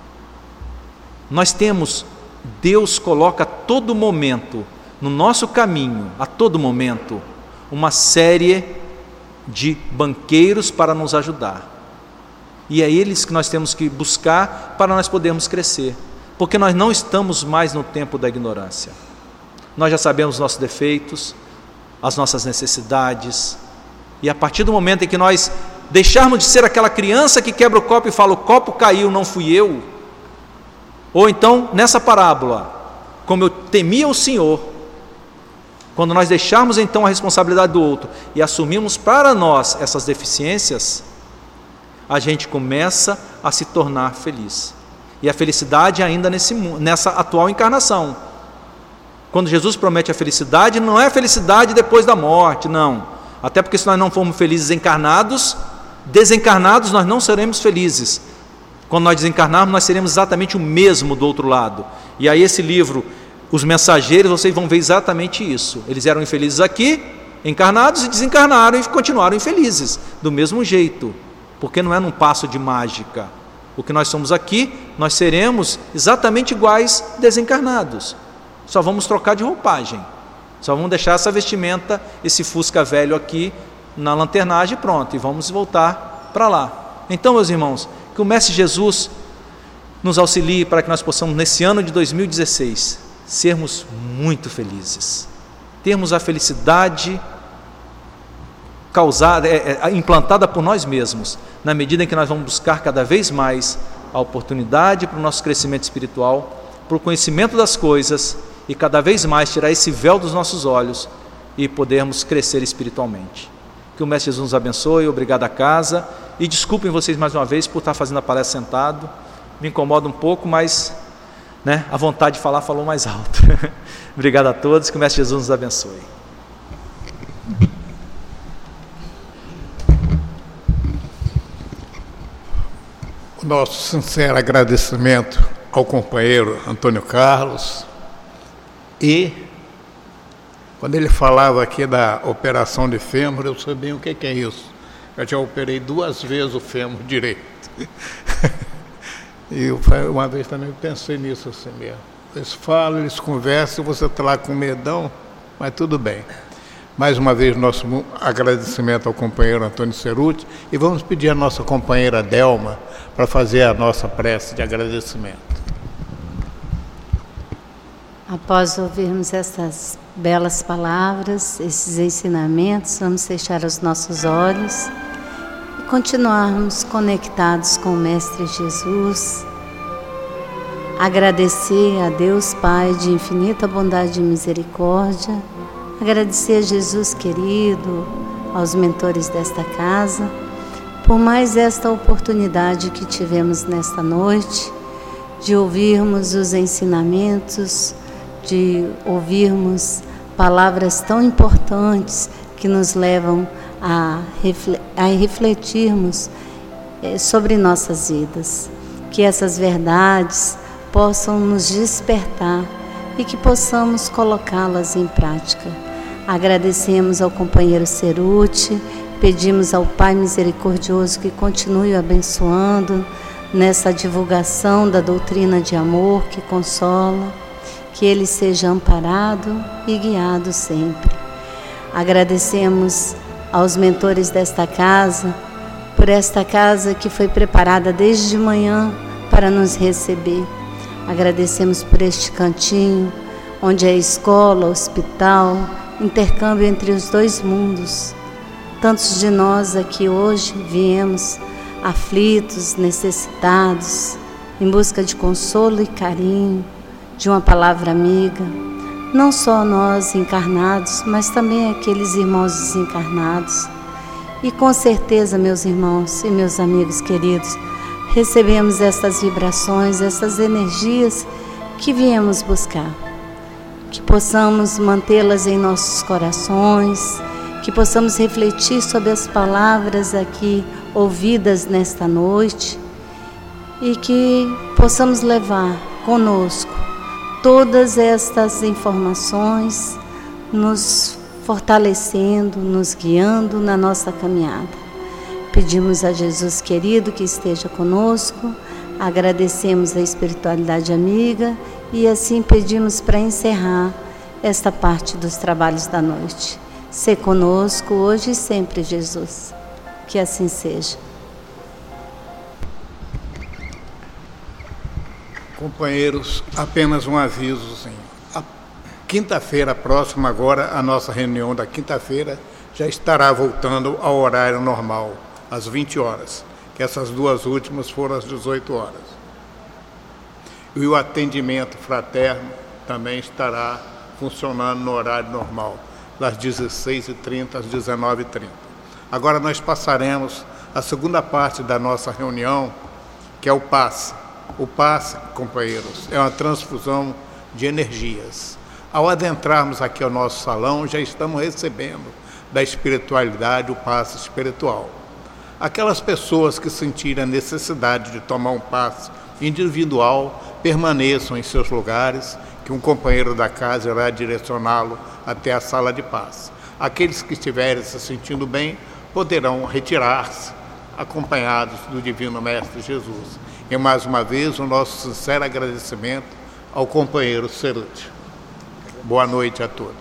Nós temos, Deus coloca a todo momento, no nosso caminho, a todo momento, uma série de banqueiros para nos ajudar. E é eles que nós temos que buscar para nós podermos crescer. Porque nós não estamos mais no tempo da ignorância. Nós já sabemos os nossos defeitos, as nossas necessidades, e a partir do momento em que nós deixarmos de ser aquela criança que quebra o copo e fala: o copo caiu, não fui eu. Ou então, nessa parábola, como eu temia o Senhor, quando nós deixarmos então a responsabilidade do outro e assumirmos para nós essas deficiências, a gente começa a se tornar feliz. E a felicidade ainda nesse, nessa atual encarnação. Quando Jesus promete a felicidade, não é a felicidade depois da morte, não. Até porque se nós não formos felizes encarnados, desencarnados nós não seremos felizes. Quando nós desencarnarmos, nós seremos exatamente o mesmo do outro lado. E aí esse livro, Os Mensageiros, vocês vão ver exatamente isso. Eles eram infelizes aqui, encarnados, e desencarnaram e continuaram infelizes, do mesmo jeito. Porque não é num passo de mágica. O que nós somos aqui, nós seremos exatamente iguais desencarnados. Só vamos trocar de roupagem. Só vamos deixar essa vestimenta, esse fusca velho aqui na lanternagem, pronto, e vamos voltar para lá. Então, meus irmãos, que o Mestre Jesus nos auxilie para que nós possamos, nesse ano de dois mil e dezesseis, sermos muito felizes. Termos a felicidade causada, é, é, implantada por nós mesmos, na medida em que nós vamos buscar cada vez mais a oportunidade para o nosso crescimento espiritual, para o conhecimento das coisas e cada vez mais tirar esse véu dos nossos olhos e podermos crescer espiritualmente. Que o Mestre Jesus nos abençoe, obrigado à casa, e desculpem vocês mais uma vez por estar fazendo a palestra sentado, me incomoda um pouco, mas né, a vontade de falar falou mais alto. Obrigado a todos, que o Mestre Jesus nos abençoe. Nosso sincero agradecimento ao companheiro Antônio Carlos. E quando ele falava aqui da operação de fêmur, eu sabia o que é isso. Eu já operei duas vezes o fêmur direito. E eu, uma vez também pensei nisso assim mesmo. Eles falam, eles conversam, você está lá com medão, mas tudo bem. Mais uma vez, nosso agradecimento ao companheiro Antônio Cerutti, e vamos pedir à nossa companheira Delma para fazer a nossa prece de agradecimento. Após ouvirmos essas belas palavras, esses ensinamentos, vamos fechar os nossos olhos e continuarmos conectados com o Mestre Jesus. Agradecer a Deus Pai de infinita bondade e misericórdia, agradecer a Jesus querido, aos mentores desta casa, por mais esta oportunidade que tivemos nesta noite, de ouvirmos os ensinamentos, de ouvirmos palavras tão importantes que nos levam a, a refletirmos sobre nossas vidas. Que essas verdades possam nos despertar e que possamos colocá-las em prática. Agradecemos ao companheiro Ceruti, pedimos ao Pai misericordioso que continue o abençoando nessa divulgação da doutrina de amor que consola, que ele seja amparado e guiado sempre. Agradecemos aos mentores desta casa, por esta casa que foi preparada desde de manhã para nos receber. Agradecemos por este cantinho, onde é escola, hospital, intercâmbio entre os dois mundos. Tantos de nós aqui hoje viemos aflitos, necessitados, em busca de consolo e carinho, de uma palavra amiga. Não só nós encarnados, mas também aqueles irmãos desencarnados. E com certeza, meus irmãos e meus amigos queridos, recebemos essas vibrações, essas energias que viemos buscar. Que possamos mantê-las em nossos corações, que possamos refletir sobre as palavras aqui ouvidas nesta noite e que possamos levar conosco todas estas informações, nos fortalecendo, nos guiando na nossa caminhada. Pedimos a Jesus querido que esteja conosco, agradecemos a espiritualidade amiga e assim pedimos para encerrar esta parte dos trabalhos da noite. Sê conosco hoje e sempre, Jesus. Que assim seja. Companheiros, apenas um avisozinho. A quinta-feira próxima, agora, a nossa reunião da quinta-feira já estará voltando ao horário normal, às vinte horas, que essas duas últimas foram às dezoito horas. E o atendimento fraterno também estará funcionando no horário normal, das dezesseis e trinta às dezenove e trinta. Agora nós passaremos a segunda parte da nossa reunião, que é o passe. O passe, companheiros, é uma transfusão de energias. Ao adentrarmos aqui ao nosso salão, já estamos recebendo da espiritualidade o passe espiritual. Aquelas pessoas que sentirem a necessidade de tomar um passe individual, permaneçam em seus lugares, que um companheiro da casa irá direcioná-lo até a sala de passe. Aqueles que estiverem se sentindo bem poderão retirar-se, acompanhados do Divino Mestre Jesus. E mais uma vez o nosso sincero agradecimento ao companheiro Ceruti. Boa noite a todos.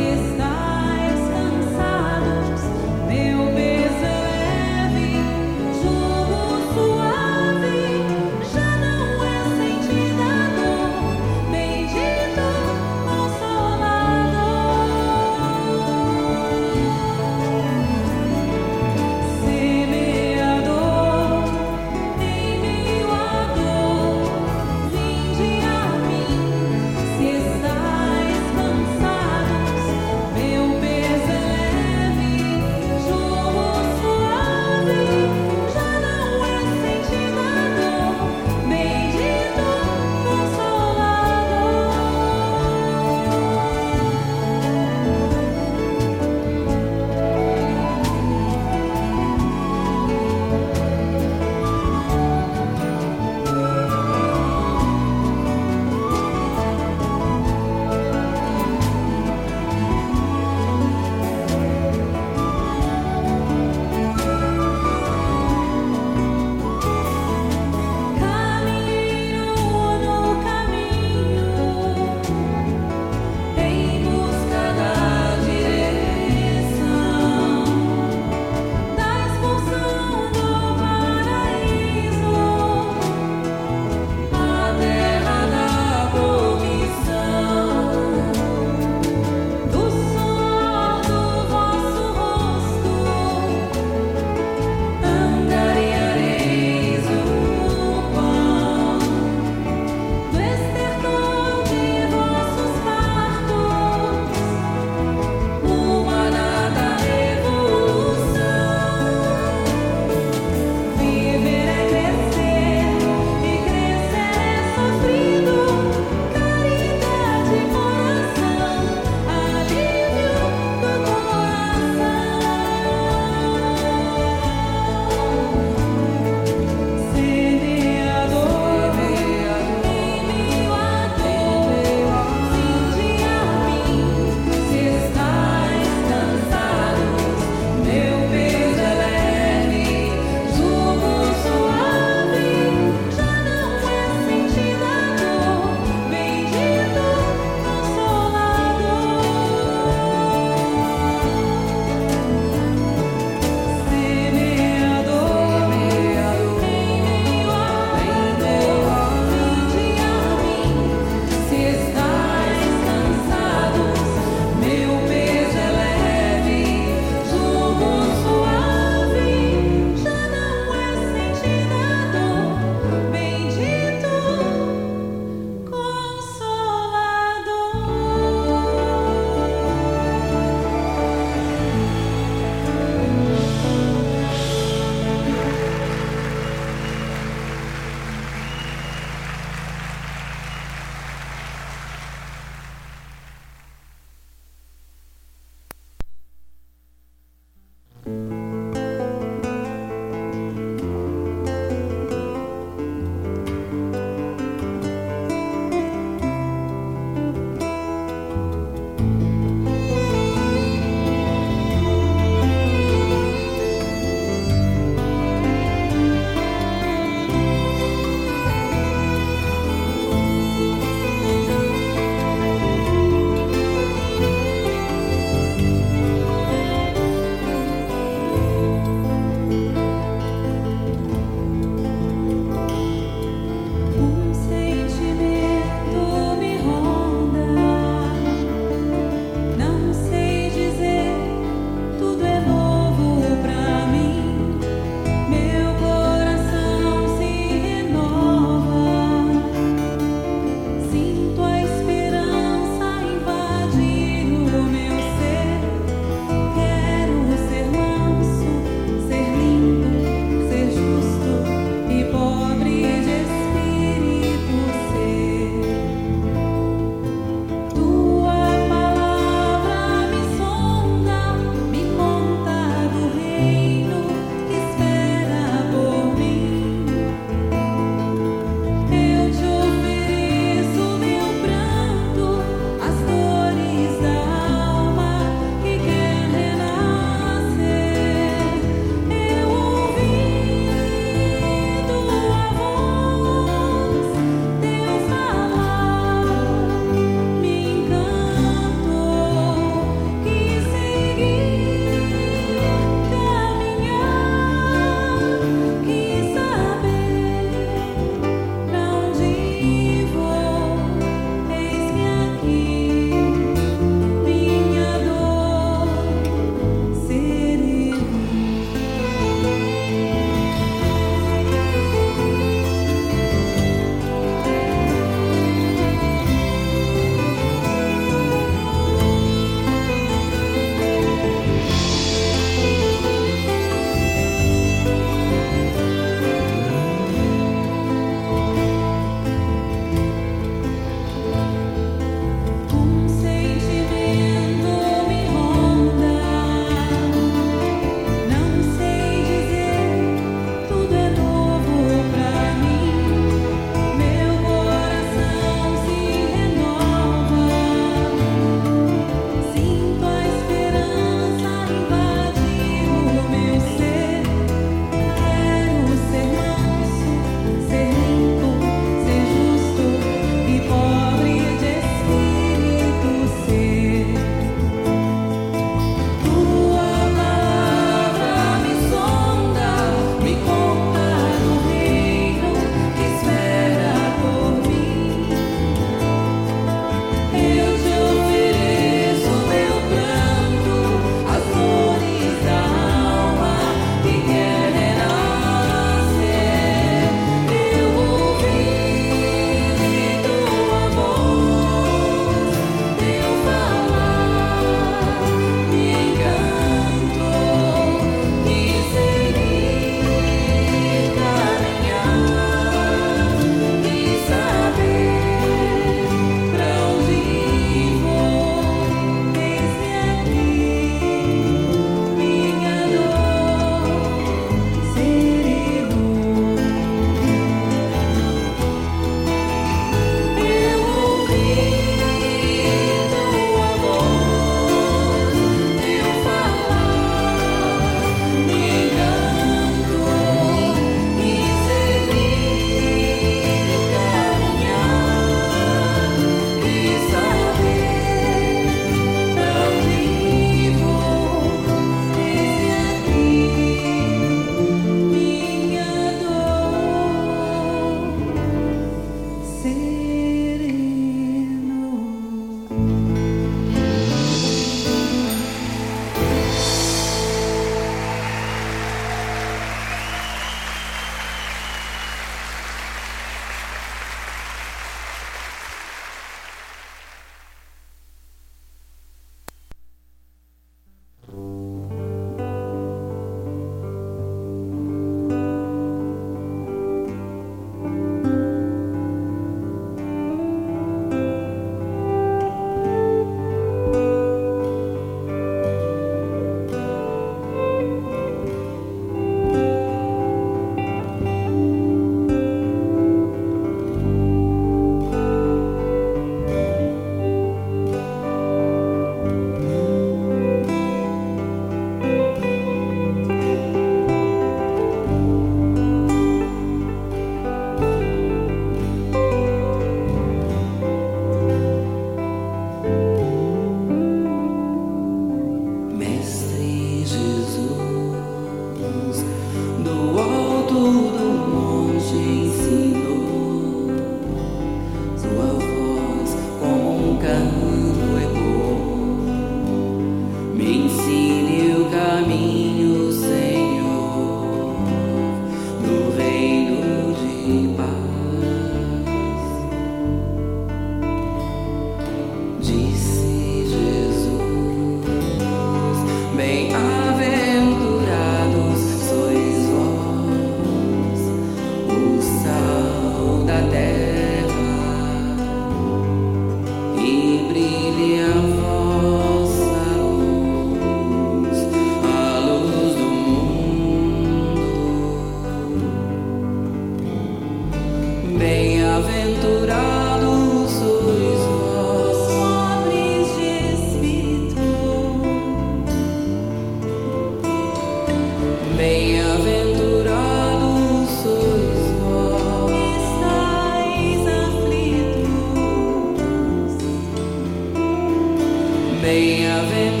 Ave